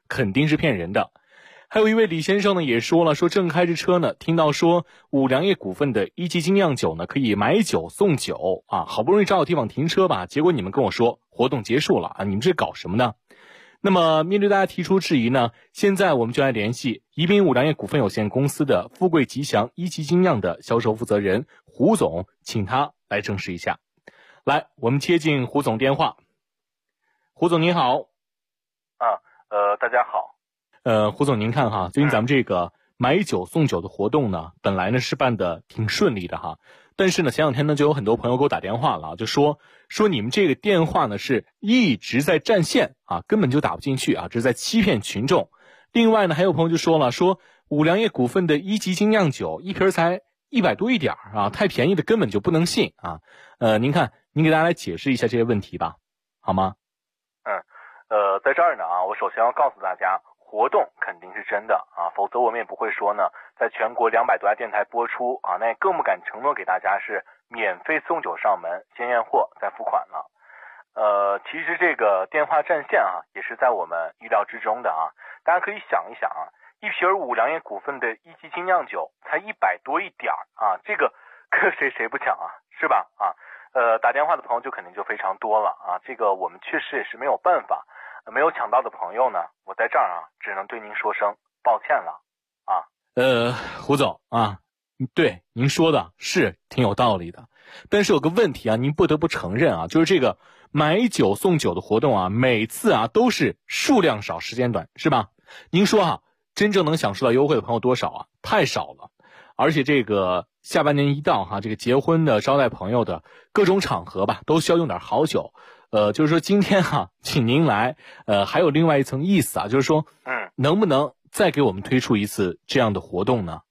肯定是骗人的。还有一位李先生呢也说了，说正开着车呢，听到说五粮液股份的1级精酿酒呢可以买酒送酒啊，好不容易找到地方停车吧，结果你们跟我说活动结束了啊，你们这搞什么呢？那么面对大家提出质疑呢，现在我们就来联系宜宾五粮液股份有限公司的富贵吉祥1级精酿的销售负责人胡总，请他来证实一下。来，我们接进胡总电话。胡总您好。 大家好。 胡总您看哈，最近咱们这个买酒送酒的活动呢，本来呢是办的挺顺利的哈，但是呢前两天呢就有很多朋友给我打电话了，就说你们这个电话呢是一直在占线啊，根本就打不进去啊，这是在欺骗群众。另外呢还有朋友就说了，说五粮液股份的1级精酿酒一瓶才100多一点啊，太便宜的根本就不能信啊。您看您给大家来解释一下这些问题吧，好吗？ 在这儿呢啊，我首先要告诉大家，活动肯定是真的啊，否则我们也不会说呢，在全国200多家电台播出啊，那也更不敢承诺给大家是免费送酒上门，先验货再付款了。其实这个电话占线啊，也是在我们预料之中的啊。大家可以想一想啊，一瓶五粮液股份的1级精酿酒才100多一点啊，这个可谁不抢啊，是吧？啊，打电话的朋友就肯定就非常多了啊，这个我们确实也是没有办法。没有抢到的朋友呢，我在这儿啊，只能对您说声抱歉了啊。 胡总啊，对您说的是挺有道理的，但是有个问题啊，您不得不承认啊，就是这个买酒送酒的活动啊，每次啊都是数量少时间短，是吧？您说啊，真正能享受到优惠的朋友多少啊？太少了。而且这个下半年一到哈，这个结婚的、招待朋友的各种场合吧，都需要用点好酒。就是说今天哈，请您来，还有另外一层意思啊，就是说，能不能再给我们推出一次这样的活动呢？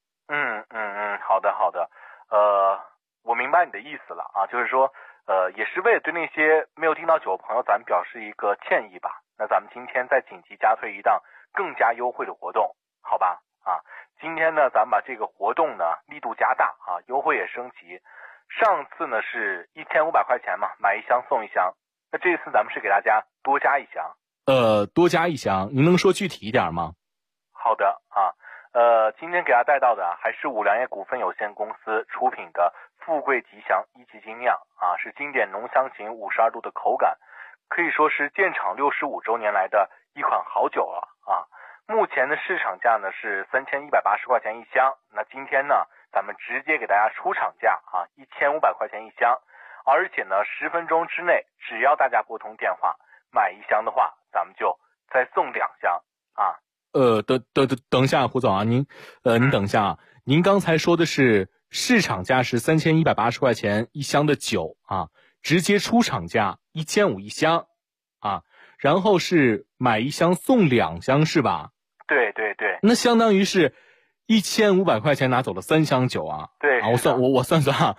好的，我明白你的意思了啊，就是说，也是为了对那些没有订到酒的朋友，咱们表示一个歉意吧。那咱们今天再紧急加推一档更加优惠的活动，好吧？啊，今天呢，咱们把这个活动呢力度加大啊，优惠也升级。上次呢是1500块钱嘛，买1箱送1箱。那这次咱们是给大家多加1箱。 多加1箱，您能说具体一点吗？ 好的啊，今天给大家带到的还是五粮液股份有限公司出品的富贵吉祥1级精酿啊，是经典浓香型52度的口感，可以说是建厂65周年来的一款好酒了啊。目前的市场价呢是3180块钱1箱，那今天呢咱们直接给大家出厂价啊，1500块钱1箱，而且呢10分钟之内，只要大家拨通电话买1箱的话，咱们就再送2箱啊。 等一下，胡总啊，您等一下啊，您刚才说的是市场价是3180块钱1箱的酒啊，直接出厂价15001箱啊，然后是买1箱送2箱是吧？ 对， 那相当于是1500块钱拿走了3箱酒啊。 对啊，我算啊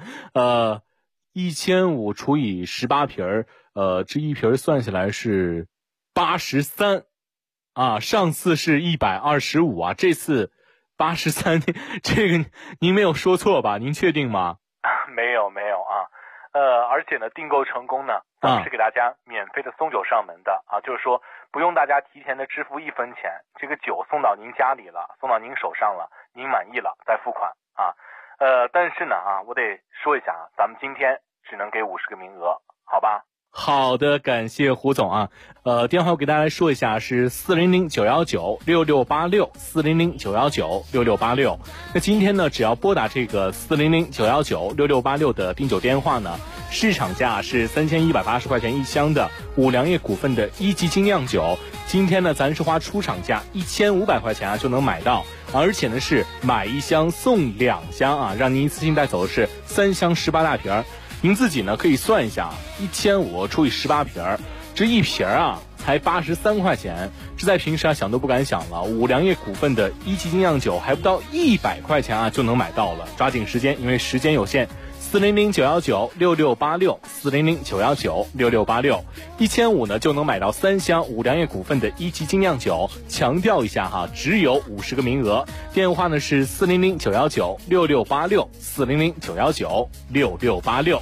，1500除以18瓶这一瓶算下来是83啊，上次是125啊，这次83，这个您没有说错吧？您确定吗？ 没有啊。而且呢，订购成功呢，咱们是给大家免费的送酒上门的啊，就是说不用大家提前的支付1分钱，这个酒送到您家里了，送到您手上了，您满意了再付款啊。但是呢啊，我得说一下啊，咱们今天只能给50个名额，好吧？ 好的，感谢胡总啊。电话我给大家来说一下，是400-919-6686，400-919-6686。那今天呢，只要拨打这个400-919-6686的订酒电话呢，市场价是3180块钱1箱的五粮液股份的1级精酿酒，今天呢，咱是花出厂价1500块钱啊就能买到，而且呢是买1箱送2箱啊，让您一次性带走的是3箱18大瓶。您自己呢可以算一下，1500除以18瓶，这一瓶啊才83块钱，这在平时啊想都不敢想了。五粮液股份的1级精酿酒还不到100块钱啊就能买到了，抓紧时间，因为时间有限。400-919-6686，400-919-6686，1500呢就能买到3箱五粮液股份的1级精酿酒。强调一下哈，只有50个名额。电话呢是400-919-6686，400-919-6686。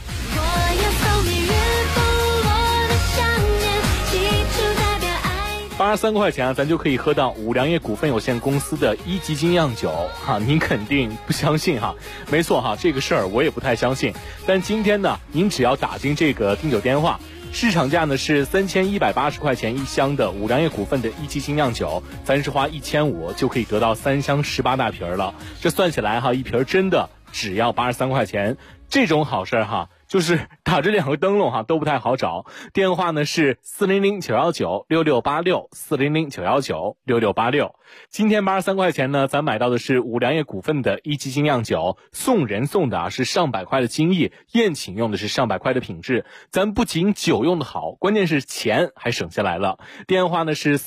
83块钱啊，咱就可以喝到五粮液股份有限公司的1级精酿酒哈，您肯定不相信哈？没错哈，这个事儿我也不太相信。但今天呢，您只要打进这个订酒电话，市场价呢是3180块钱一箱的五粮液股份的1级精酿酒，咱是花1500就可以得到3箱18大瓶了。这算起来哈，一瓶真的只要83块钱，这种好事哈。就是打这2个灯笼哈都不太好找，电话呢是400-919-6686，400-919-6686。今天83块钱呢，咱买到的是五粮液股份的1级精酿酒，送人送的是上百块的精益，宴请用的是上百块的品质。咱不仅酒用的好，关键是钱还省下来了。电话呢是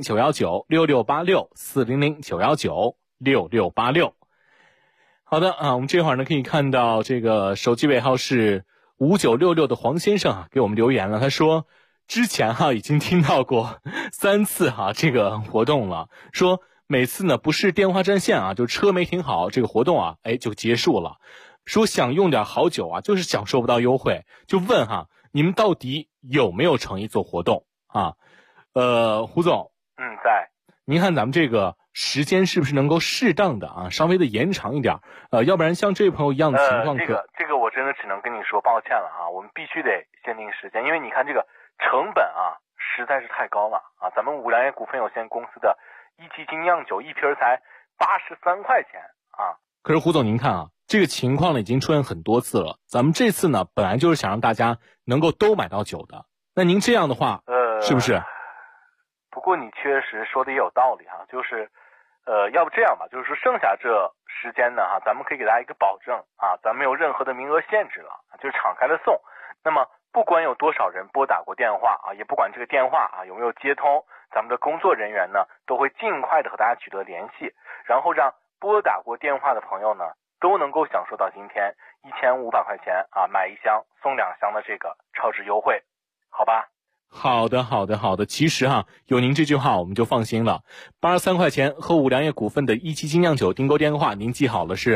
400-919-6686，400-919-6686。好的啊，我们这会儿呢可以看到这个手机尾号是5966的黄先生啊给我们留言了，他说之前已经听到过3次这个活动了，说每次呢不是电话占线就车没停好，这个活动就结束了，说想用点好酒就是享受不到优惠，就问你们到底有没有诚意做活动胡总， 在。 您看咱们这个时间是不是能够适当的稍微的延长一点，要不然像这位朋友一样的情况这个我真的只能跟你说抱歉了我们必须得限定时间，因为你看这个成本实在是太高了咱们五粮液股份有限公司的1级精酿酒一瓶才83块钱可是胡总您看这个情况呢已经出现很多次了，咱们这次呢本来就是想让大家能够都买到酒的，那您这样的话是不是？ 不过你确实说的也有道理就是要不这样吧，就是说剩下这时间呢咱们可以给大家一个保证咱没有任何的名额限制了，就是敞开的送。那么不管有多少人拨打过电话也不管这个电话有没有接通，咱们的工作人员呢都会尽快的和大家取得联系，然后让拨打过电话的朋友呢都能够享受到今天1500块钱买1箱送2箱的这个超值优惠，好吧？ 好的，其实有您这句话我们就放心了。83块钱喝五粮液股份的1级精酿酒订购电话您记好了，是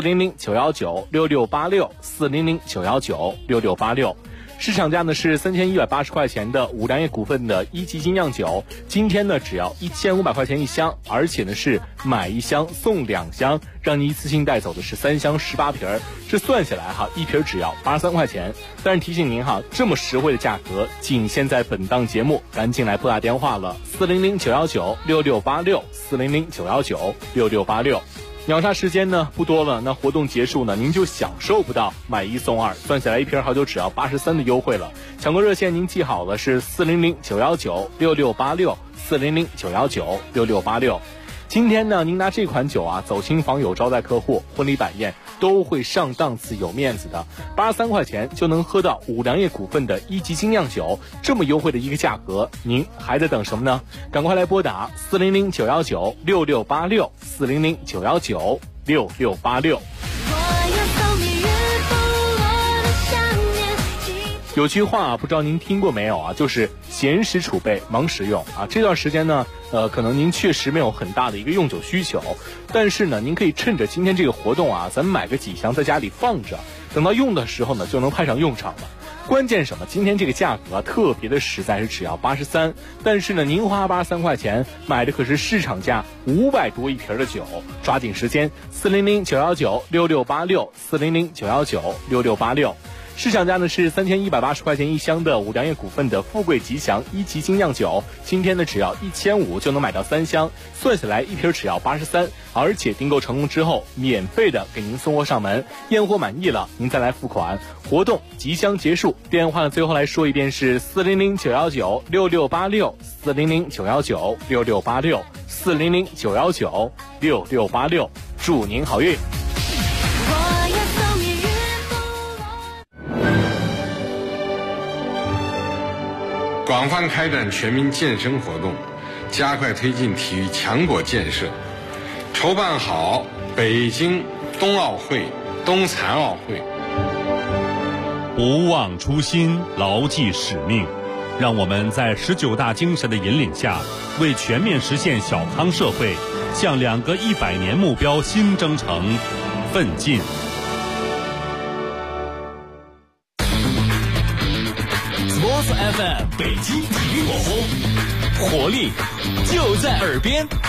400-919-6686，400-919-6686。市场价呢是3180块钱的五粮液股份的1级精酿酒，今天呢只要1500块钱一箱，而且呢是买1箱送2箱，让你一次性带走的是3箱18瓶，这算下来一瓶只要83块钱。但是提醒您这么实惠的价格仅限在本档节目，赶紧来拨打电话了，400-919-6686，400-919-6686。秒杀时间呢不多了，那活动结束呢您就享受不到买1送2，算下来一瓶好酒只要83的优惠了。抢购热线您记好了，是400-919-6686，400-919-6686。今天呢您拿这款酒走亲访友招待客户，婚礼摆宴都会上档次有面子的，83块钱就能喝到五粮液股份的1级精酿酒，这么优惠的一个价格，您还在等什么呢？赶快来拨打400-919-6686，400-919-6686。有句话不知道您听过没有就是闲时储备，忙时用这段时间呢可能您确实没有很大的一个用酒需求，但是呢您可以趁着今天这个活动咱们买个几箱在家里放着，等到用的时候呢就能派上用场了。关键什么？今天这个价格特别的实在，是只要83，但是呢您花83块钱买的可是市场价500多一瓶的酒，抓紧时间，400-919-6686，400-919-6686。市场价呢是3180块钱一箱的五粮液股份的富贵吉祥1级精酿酒，今天呢只要1500就能买到3箱，算下来一瓶只要83，而且订购成功之后免费的给您送货上门，验货满意了您再来付款。活动即将结束，电话呢最后来说一遍是400-919-6686，400-919-6686，400-919-6686，祝您好运。 广泛开展全民健身活动，加快推进体育强国建设，筹办好北京冬奥会、冬残奥会。 不忘初心，牢记使命，让我们在19大精神的引领下，为全面实现小康社会，向2个100年目标新征程奋进。 FM 北京体育广播，活力就在耳边。